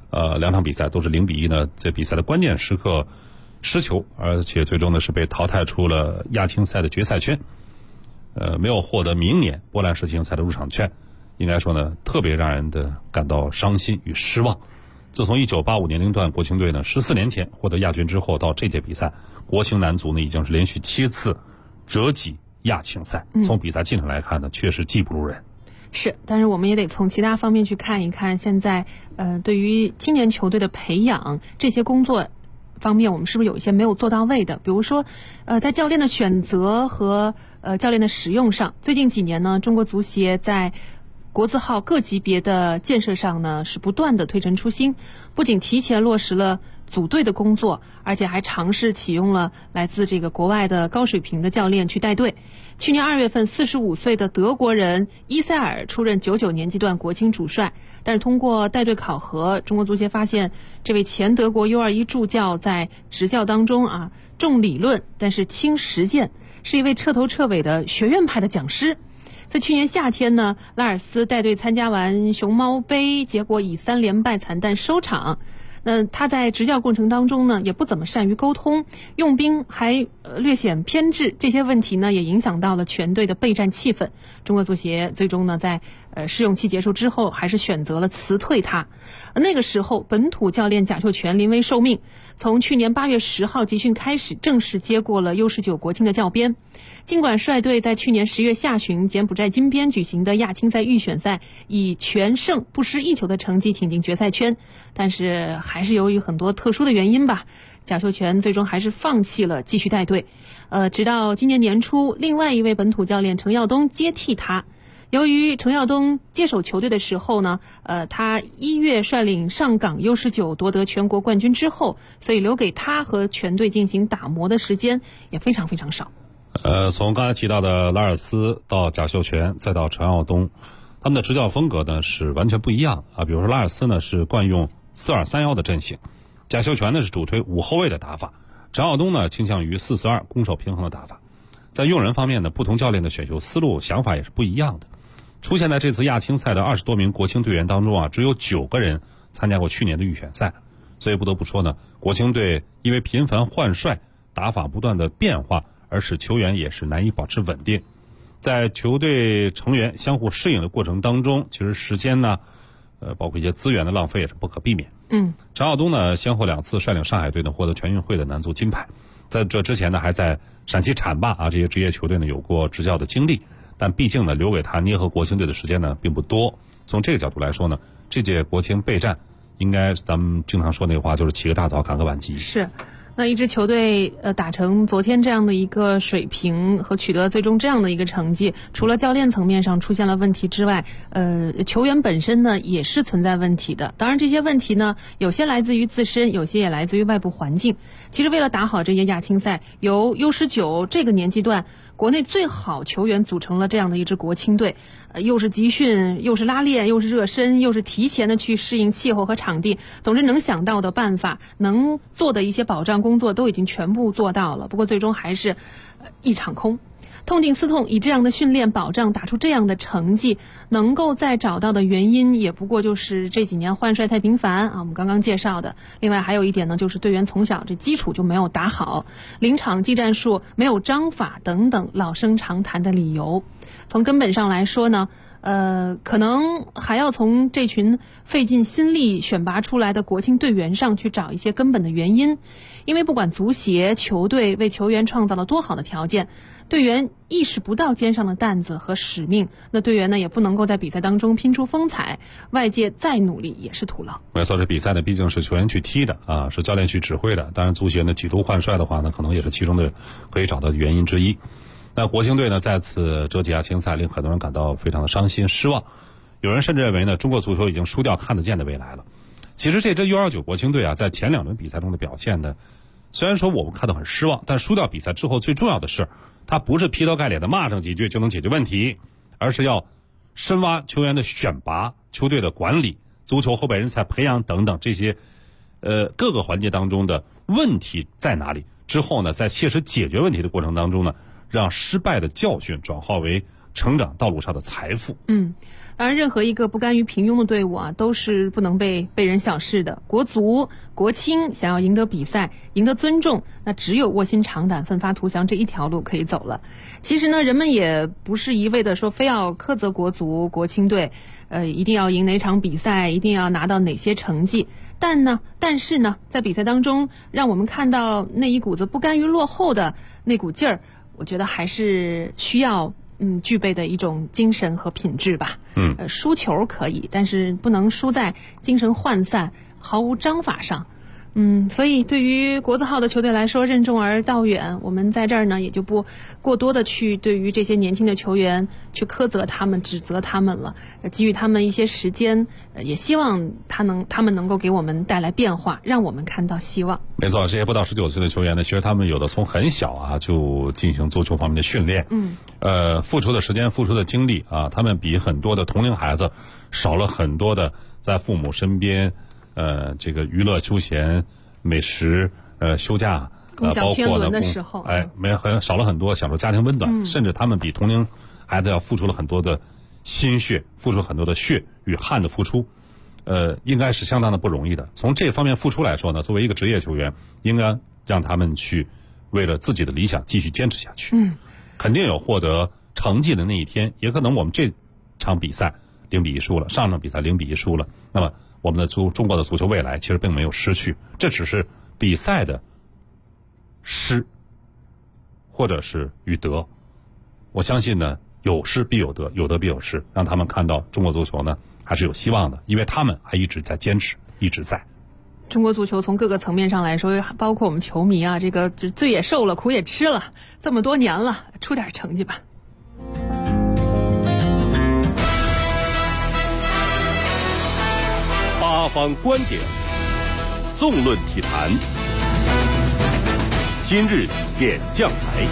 2场比赛都是0-1呢，在比赛的关键时刻失球，而且最终呢是被淘汰出了亚青赛的决赛圈，没有获得明年波兰世青赛的入场券，应该说呢特别让人的感到伤心与失望。自从1985年龄段国青队呢14年前获得亚军之后，到这届比赛，国青男足呢已经是连续7次折戟亚青赛，从比赛进程来看呢，确实技不如人。 是，但是我们也得从其他方面去看一看，现在对于青年球队的培养这些工作方面，我们是不是有一些没有做到位的？比如说在教练的选择和教练的使用上，最近几年呢，中国足协在国字号各级别的建设上呢是不断的推陈出新，不仅提前落实了组队的工作，而且还尝试启用了来自这个国外的高水平的教练去带队。去年2月份，45岁的德国人伊塞尔出任99年级段国青主帅，但是通过带队考核，中国足协发现这位前德国 U21 助教在执教当中重理论但是轻实践，是一位彻头彻尾的学院派的讲师。在去年夏天呢，拉尔斯带队参加完熊猫杯，结果以3连败惨淡收场。那他在执教过程当中呢，也不怎么善于沟通，用兵还略显偏执，这些问题呢也影响到了全队的备战气氛。中国足协最终呢在试用期结束之后，还是选择了辞退他。那个时候，本土教练贾秀全临危受命，从去年8月10号集训开始，正式接过了 U19 国青的教鞭。尽管率队在去年10月下旬柬埔寨金边举行的亚青赛预选赛以全胜不失一球的成绩挺进决赛圈，但是还是由于很多特殊的原因吧，贾秀全最终还是放弃了继续带队。直到今年年初，另外一位本土教练程耀东接替他。由于程耀东接手球队的时候呢，他1月率领上港 U19 夺得全国冠军之后，所以留给他和全队进行打磨的时间也非常非常少。 从刚才提到的拉尔斯到贾秀全再到程耀东，他们的执教风格呢是完全不一样啊。比如说拉尔斯呢是惯用4-2-3-1的阵型，贾秀全呢是主推5后卫的打法，程耀东呢倾向于4-4-2攻守平衡的打法。在用人方面呢，不同教练的选秀思路想法也是不一样的。出现在这次亚青赛的20多名国青队员当中只有9个人参加过去年的预选赛，所以不得不说呢，国青队因为频繁换帅，打法不断的变化，而使球员也是难以保持稳定。在球队成员相互适应的过程当中，其实时间呢包括一些资源的浪费也是不可避免。程耀东呢先后2次率领上海队呢获得全运会的男足金牌，在这之前呢还在陕西浐灞这些职业球队呢有过执教的经历，但毕竟呢留给他捏合国青队的时间呢并不多。从这个角度来说呢，这届国青备战应该咱们经常说那话就是起个大早赶个晚集。是， 那一支球队打成昨天这样的一个水平和取得最终这样的一个成绩，除了教练层面上出现了问题之外，球员本身呢也是存在问题的。当然这些问题呢有些来自于自身，有些也来自于外部环境。其实为了打好这些亚青赛，由 U19 这个年纪段国内最好球员组成了这样的一支国青队，又是集训，又是拉练，又是热身，又是提前的去适应气候和场地，总之能想到的办法，能做的一些保障工作都已经全部做到了。不过最终还是一场空。痛定思痛，以这样的训练保障打出这样的成绩，能够再找到的原因也不过就是这几年换帅太频繁啊，我们刚刚介绍的。另外还有一点呢，就是队员从小这基础就没有打好，临场技战术没有章法等等老生常谈的理由。从根本上来说呢，可能还要从这群费尽心力选拔出来的国青队员上去找一些根本的原因。因为不管足协、球队为球员创造了多好的条件，队员意识不到肩上的担子和使命，那队员呢也不能够在比赛当中拼出风采，外界再努力也是徒劳。 没错，这比赛呢毕竟是球员去踢的啊，是教练去指挥的。当然，足协呢几度换帅的话呢，可能也是其中的可以找到的原因之一。那国青队呢再次折戟亚青赛，令很多人感到非常的伤心失望。有人甚至认为呢，中国足球已经输掉看得见的未来了。其实这支 U29 国青队啊，在前2轮比赛中的表现呢，虽然说我们看到很失望，但输掉比赛之后，最重要的是，他不是劈头盖脸的骂上几句就能解决问题，而是要深挖球员的选拔、球队的管理、足球后备人才培养等等这些，各个环节当中的问题在哪里？之后呢，在切实解决问题的过程当中呢，让失败的教训转化为成长道路上的财富。 当然，任何一个不甘于平庸的队伍啊，都是不能被人小视的。国足、国青想要赢得比赛、赢得尊重，那只有卧薪尝胆、奋发图强这一条路可以走了。其实呢，人们也不是一味的说非要苛责国足、国青队，一定要赢哪场比赛，一定要拿到哪些成绩。但是呢，在比赛当中，让我们看到那一股子不甘于落后的那股劲儿，我觉得还是需要具备的一种精神和品质吧。输球可以，但是不能输在精神涣散、毫无章法上。所以对于国字号的球队来说，任重而道远，我们在这儿呢也就不过多的去对于这些年轻的球员去苛责他们、指责他们了，给予他们一些时间，也希望他们能够给我们带来变化，让我们看到希望。 没错，这些不到19岁的球员呢，其实他们有的从很小啊就进行足球方面的训练，付出的时间、付出的精力啊，他们比很多的同龄孩子少了很多的在父母身边。这个娱乐休闲、美食、休假，包括呢，少了很多享受家庭温暖，甚至他们比同龄孩子要付出了很多的心血，付出很多的血与汗的付出，应该是相当的不容易的。从这方面付出来说呢，作为一个职业球员，应该让他们去为了自己的理想继续坚持下去。肯定有获得成绩的那一天，也可能我们这场比赛0-1输了，上场比赛0-1输了，那么我们的中国的足球未来其实并没有失去，这只是比赛的失或者是与得。我相信呢，有失必有得，有得必有失，让他们看到中国足球呢还是有希望的，因为他们还一直在坚持，一直在。 中国足球从各个层面上来说，包括我们球迷啊，这个罪也受了，苦也吃了，这么多年了，出点成绩吧。 八方观点，纵论体坛。今日点将台。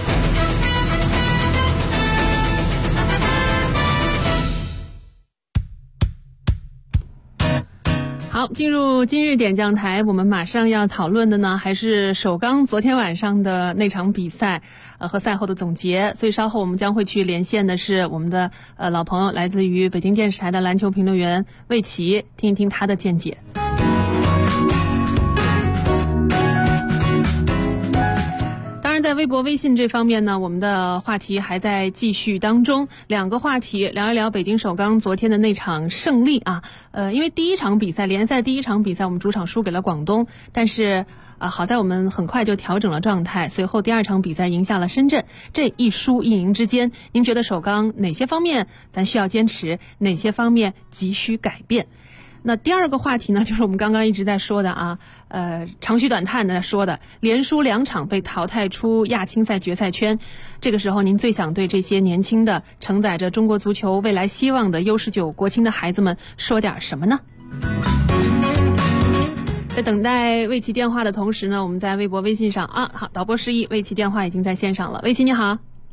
好，进入今日点将台，我们马上要讨论的呢，还是首钢昨天晚上的那场比赛，和赛后的总结。所以稍后我们将会去连线的是我们的老朋友，来自于北京电视台的篮球评论员魏奇，听一听他的见解。在微博、微信这方面呢，我们的话题还在继续当中。2个话题，聊一聊北京首钢昨天的那场胜利啊。因为第一场比赛，联赛第一场比赛，我们主场输给了广东，但是好在我们很快就调整了状态，随后第2场比赛赢下了深圳。这一输一赢之间，您觉得首钢哪些方面咱需要坚持，哪些方面急需改变？那第2个话题呢，就是我们刚刚一直在说的啊，长吁短叹的说的，连输2场被淘汰出亚青赛决赛圈。这个时候，您最想对这些年轻的、承载着中国足球未来希望的 U19 国青的孩子们说点什么呢？在等待魏奇电话的同时呢，我们在微博、微信上好，导播示意，魏奇电话已经在线上了。魏奇你好。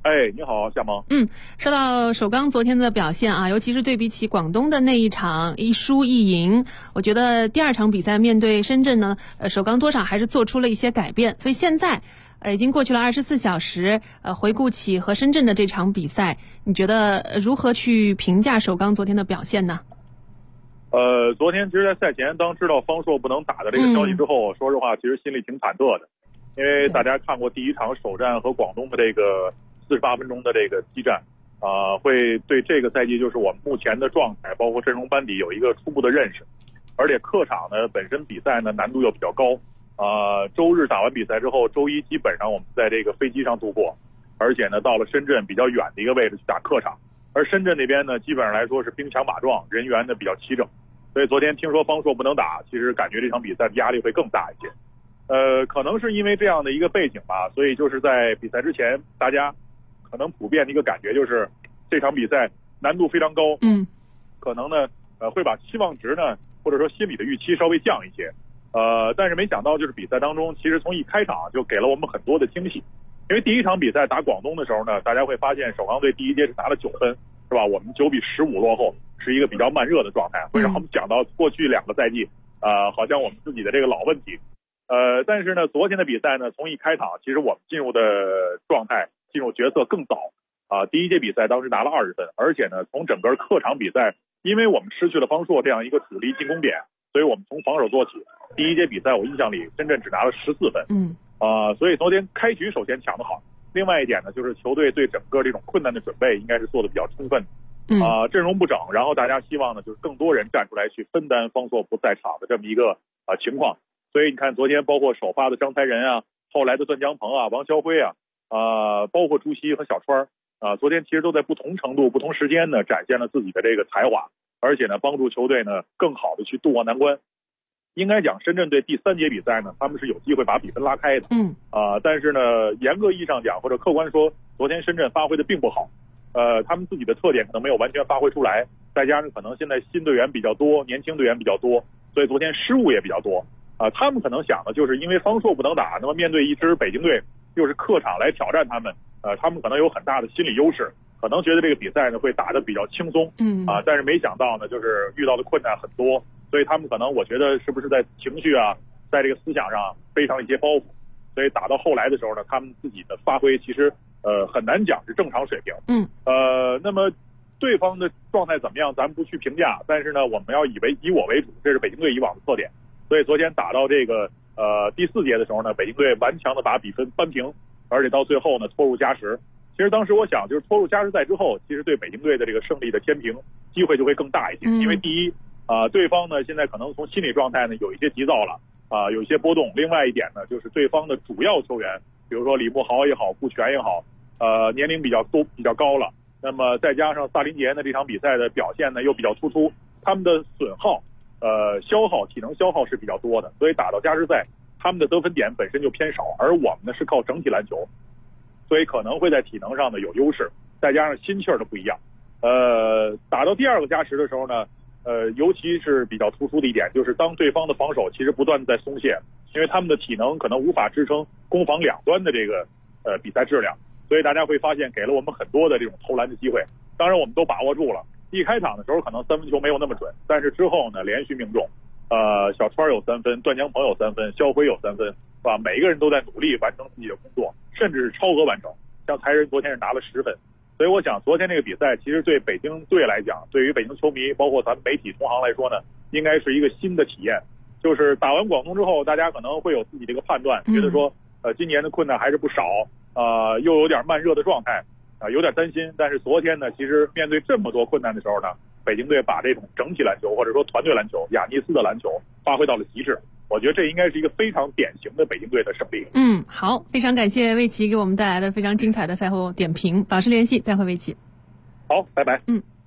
你好，夏萌。 说到首钢昨天的表现啊，尤其是对比起广东的那一场1输1赢，我觉得第2场比赛面对深圳呢，首钢多少还是做出了一些改变。所以现在已经过去了24小时，回顾起和深圳的这场比赛，你觉得如何去评价首钢昨天的表现呢？ 昨天其实，在赛前当知道方硕不能打的这个消息之后，说实话，其实心里挺忐忑的，因为大家看过第1场首战和广东的这个48分钟的这个激战，会对这个赛季就是我们目前的状态，包括阵容班底有一个初步的认识。而且客场呢本身比赛呢难度又比较高，周日打完比赛之后，周一基本上我们在这个飞机上度过，而且呢到了深圳比较远的一个位置去打客场，而深圳那边呢基本上来说是兵强马壮，人员呢比较齐整，所以昨天听说方硕不能打，其实感觉这场比赛的压力会更大一些。可能是因为这样的一个背景吧，所以就是在比赛之前，大家可能普遍的一个感觉就是这场比赛难度非常高，可能呢会把期望值呢或者说心理的预期稍微降一些，但是没想到就是比赛当中，其实从一开场就给了我们很多的惊喜。因为第1场比赛打广东的时候呢，大家会发现首钢队第1节是拿了9分，是吧？我们9比15落后，是一个比较慢热的状态，会让我们讲到过去2个赛季，好像我们自己的这个老问题。但是呢，昨天的比赛呢，从一开场，其实我们进入的状态、进入角色更早。第1节比赛当时拿了20分，而且呢，从整个客场比赛，因为我们失去了方硕这样一个主力进攻点，所以我们从防守做起。第1节比赛我印象里，深圳只拿了14分。所以昨天开局首先抢得好。另外一点呢，就是球队对整个这种困难的准备应该是做得比较充分的。阵容不整，然后大家希望呢，就是更多人站出来去分担方硕不在场的这么一个情况。所以你看，昨天包括首发的张才仁啊，后来的段江鹏啊、王霄辉啊，包括朱熹和小川昨天其实都在不同程度、不同时间呢，展现了自己的这个才华，而且呢，帮助球队呢更好的去渡过难关。应该讲，深圳队第3节比赛呢，他们是有机会把比分拉开的。但是呢，严格意义上讲，或者客观说，昨天深圳发挥的并不好。他们自己的特点可能没有完全发挥出来，再加上可能现在新队员比较多，年轻队员比较多，所以昨天失误也比较多。他们可能想的就是因为方硕不能打，那么面对一支北京队又是客场来挑战他们，他们可能有很大的心理优势，可能觉得这个比赛呢会打得比较轻松。但是没想到呢，就是遇到的困难很多，所以他们可能我觉得是不是在情绪啊，在这个思想上背上一些包袱，所以打到后来的时候呢，他们自己的发挥其实很难讲是正常水平。那么对方的状态怎么样，咱们不去评价，但是呢，我们要以我为主，这是北京队以往的特点。所以昨天打到这个第4节的时候呢，北京队顽强的把比分扳平，而且到最后呢拖入加时。其实当时我想，就是拖入加时赛之后，其实对北京队的这个胜利的天平机会就会更大一些。因为第一对方呢现在可能从心理状态呢有一些急躁了，有一些波动。另外一点呢，就是对方的主要球员，比如说李慕豪也好，顾全也好，年龄比较高了。那么再加上萨林杰呢这场比赛的表现呢又比较突出，他们的损耗消耗体能消耗是比较多的，所以打到加时赛他们的得分点本身就偏少，而我们呢是靠整体篮球，所以可能会在体能上呢有优势，再加上心气儿的不一样。打到第2个加时的时候呢，尤其是比较突出的一点，就是当对方的防守其实不断的在松懈，因为他们的体能可能无法支撑攻防两端的这个比赛质量，所以大家会发现给了我们很多的这种投篮的机会，当然我们都把握住了。一开场的时候可能3分球没有那么准，但是之后呢连续命中，小川有3分，段江鹏有3分，肖辉有3分，是吧？每一个人都在努力完成自己的工作，甚至是超额完成。像才仁昨天是拿了10分，所以我想昨天这个比赛其实对北京队来讲，对于北京球迷包括咱们媒体同行来说呢，应该是一个新的体验。就是打完广东之后，大家可能会有自己的一个判断，觉得说今年的困难还是不少，又有点慢热的状态，有点担心。但是昨天呢，其实面对这么多困难的时候呢，北京队把这种整体篮球或者说团队篮球、亚尼斯的篮球发挥到了极致。我觉得这应该是一个非常典型的北京队的胜利。 好，非常感谢魏琦给我们带来的非常精彩的赛后点评，保持联系，再会魏琦。 好，拜拜。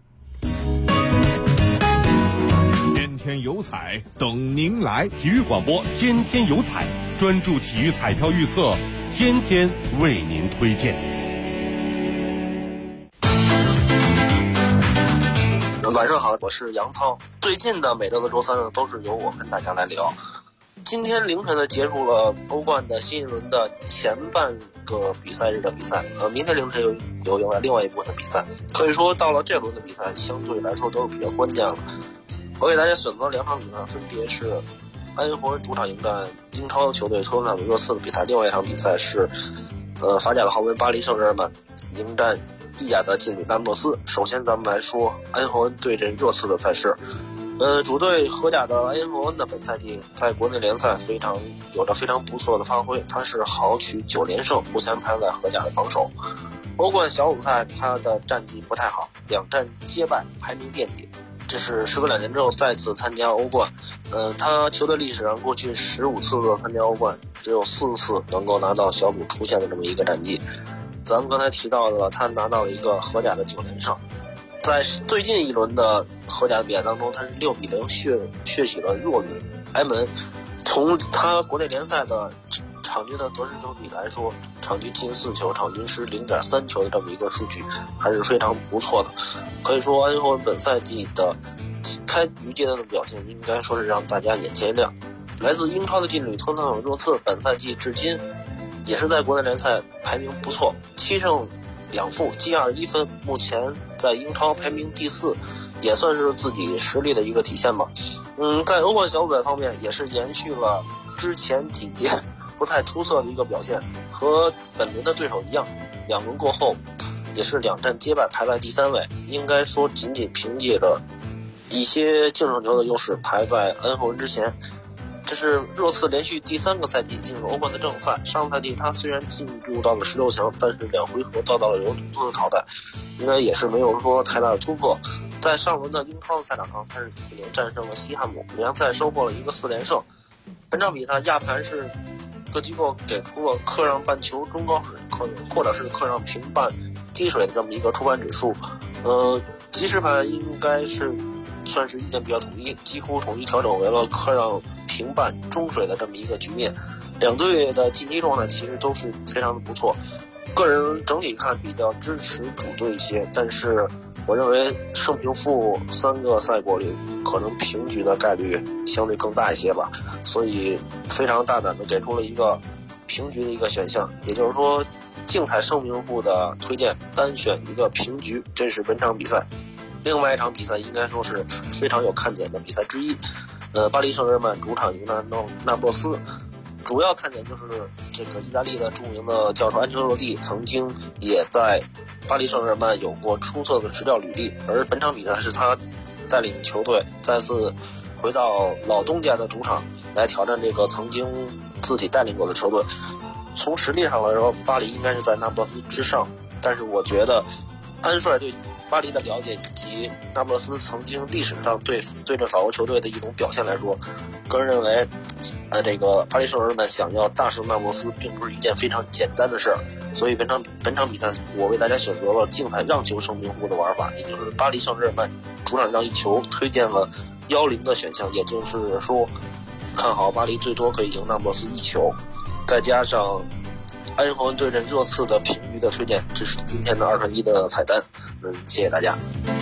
天天有彩等您来， 体育广播天天有彩，专注体育彩票预测，天天为您推荐。 晚上好，我是杨涛。最近的每周的周三呢，都是由我跟大家来聊。 今天凌晨呢结束了欧冠的新一轮的前半个比赛日的比赛，明天凌晨有另外一部分的比赛，可以说到了这轮的比赛相对来说都是比较关键了。我给大家选择2场比赛，分别是埃因霍温主场迎战英超球队托特纳姆热刺的比赛，另外一场比赛是法甲的豪门巴黎圣日耳曼迎战意甲的劲旅拉莫斯。首先咱们来说埃因霍温对阵热刺的赛事。主队荷甲的埃因霍温的本赛季在国内联赛有着非常不错的发挥，他是豪取9连胜，目前排在荷甲的榜首。欧冠小组赛他的战绩不太好，2战皆败，排名垫底。这是时隔2年之后再次参加欧冠。他球队历史上过去15次的参加欧冠，只有4次能够拿到小组出线的这么一个战绩。咱们刚才提到的，他拿到了一个荷甲的9连胜。在最近一轮的荷甲的比赛当中，他是6-0血洗了弱旅埃门。从他国内联赛的场均的得失球比来说，场均进4球，场均失0.3球的这么一个数据还是非常不错的。可以说埃因霍温本赛季的开局阶段的表现应该说是让大家眼前一亮。来自英超的劲旅托特纳姆热刺本赛季至今也是在国内联赛排名不错，7胜2负，积21分，目前在英超排名第4，也算是自己实力的一个体现吧。在欧冠小组赛方面也是延续了之前几届不太出色的一个表现，和本轮的对手一样，2轮过后也是2战皆败，排在第3位。应该说仅仅凭借着一些净胜球的优势排在埃因霍温之前。这是热刺连续第3个赛季进入欧冠的正赛，上赛季他虽然进入到了16强，但是2回合遭到了尤文图斯的淘汰，应该也是没有说太大的突破。在上轮的英超赛场上，他是1-0战胜了西汉姆，联赛收获了一个4连胜。本场比赛亚盘是各机构给出了客让半球中高水，或者是客让平半低水的这么一个出盘指数。即时盘应该是算是意见比较统一，几乎统一调整为了客让平半中水的这么一个局面。两队的近期状态其实都是非常的不错，个人整体看比较支持主队一些，但是我认为胜平负3个赛果里可能平局的概率相对更大一些吧，所以非常大胆的给出了一个平局的一个选项，也就是说竞彩胜平负的推荐单选一个平局，这是本场比赛。另外一场比赛应该说是非常有看点的比赛之一，巴黎圣日耳曼主场迎战那不勒斯。主要看点就是这个意大利的著名的教头安切洛蒂曾经也在巴黎圣日耳曼有过出色的执教履历，而本场比赛是他带领球队再次回到老东家的主场来挑战这个曾经自己带领过的球队。从实力上来说，巴黎应该是在那不勒斯之上，但是我觉得安帅对巴黎的了解以及那不勒斯曾经历史上对阵法国球队的一种表现来说，个人认为这个巴黎圣日耳曼想要大胜那不勒斯并不是一件非常简单的事儿，所以本场比赛我为大家选择了竞彩让球胜平负的玩法，也就是巴黎圣日耳曼主场让1球，推荐了1-0的选项，也就是说看好巴黎最多可以赢那不勒斯1球，再加上埃因霍温对阵热刺的平局的推荐，这是今天的2串1的彩蛋。谢谢大家。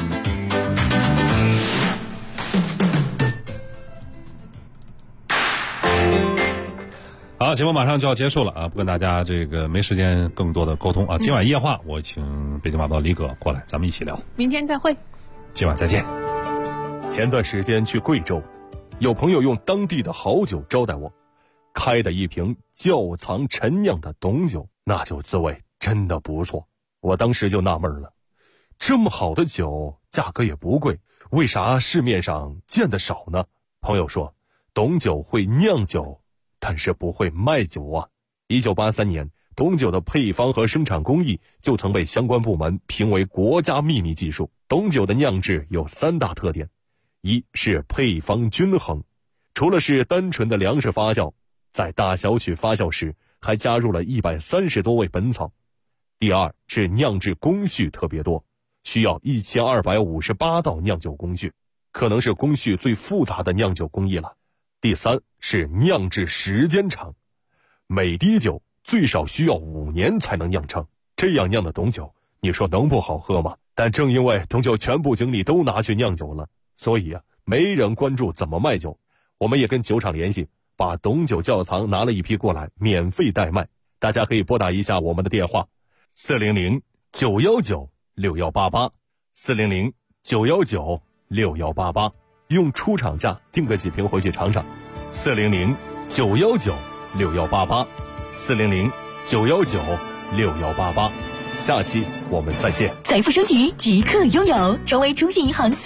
好，节目马上就要结束了啊，不跟大家这个没时间更多的沟通啊。今晚夜话我请北京晚报李葛过来，咱们一起聊。 明天再会， 今晚再见。 前段时间去贵州，有朋友用当地的好酒招待我，开的一瓶窖藏陈酿的董酒，那酒滋味真的不错。我当时就纳闷了，这么好的酒价格也不贵，为啥市面上见得少呢？朋友说，董酒会酿酒，但是不会卖酒啊。1983年，董酒的配方和生产工艺就曾被相关部门评为国家秘密技术。董酒的酿制有3大特点，一是配方均衡，除了是单纯的粮食发酵，在大小曲发酵时还加入了130多味本草。第二是酿制工序特别多，需要1258道酿酒工序，可能是工序最复杂的酿酒工艺了。第三是酿制时间长，每滴酒最少需要5年才能酿成，这样酿的董酒，你说能不好喝吗？但正因为董酒全部精力都拿去酿酒了，所以没人关注怎么卖酒。我们也跟酒厂联系， 把董酒窖藏拿了一批过来，免费代卖。大家可以拨打一下我们的电话，400-919-6188，400-919-6188，用出厂价订个几瓶回去尝尝，400-919-6188，400-919-6188。下期我们再见。 财富升级即刻拥有，成为中信银行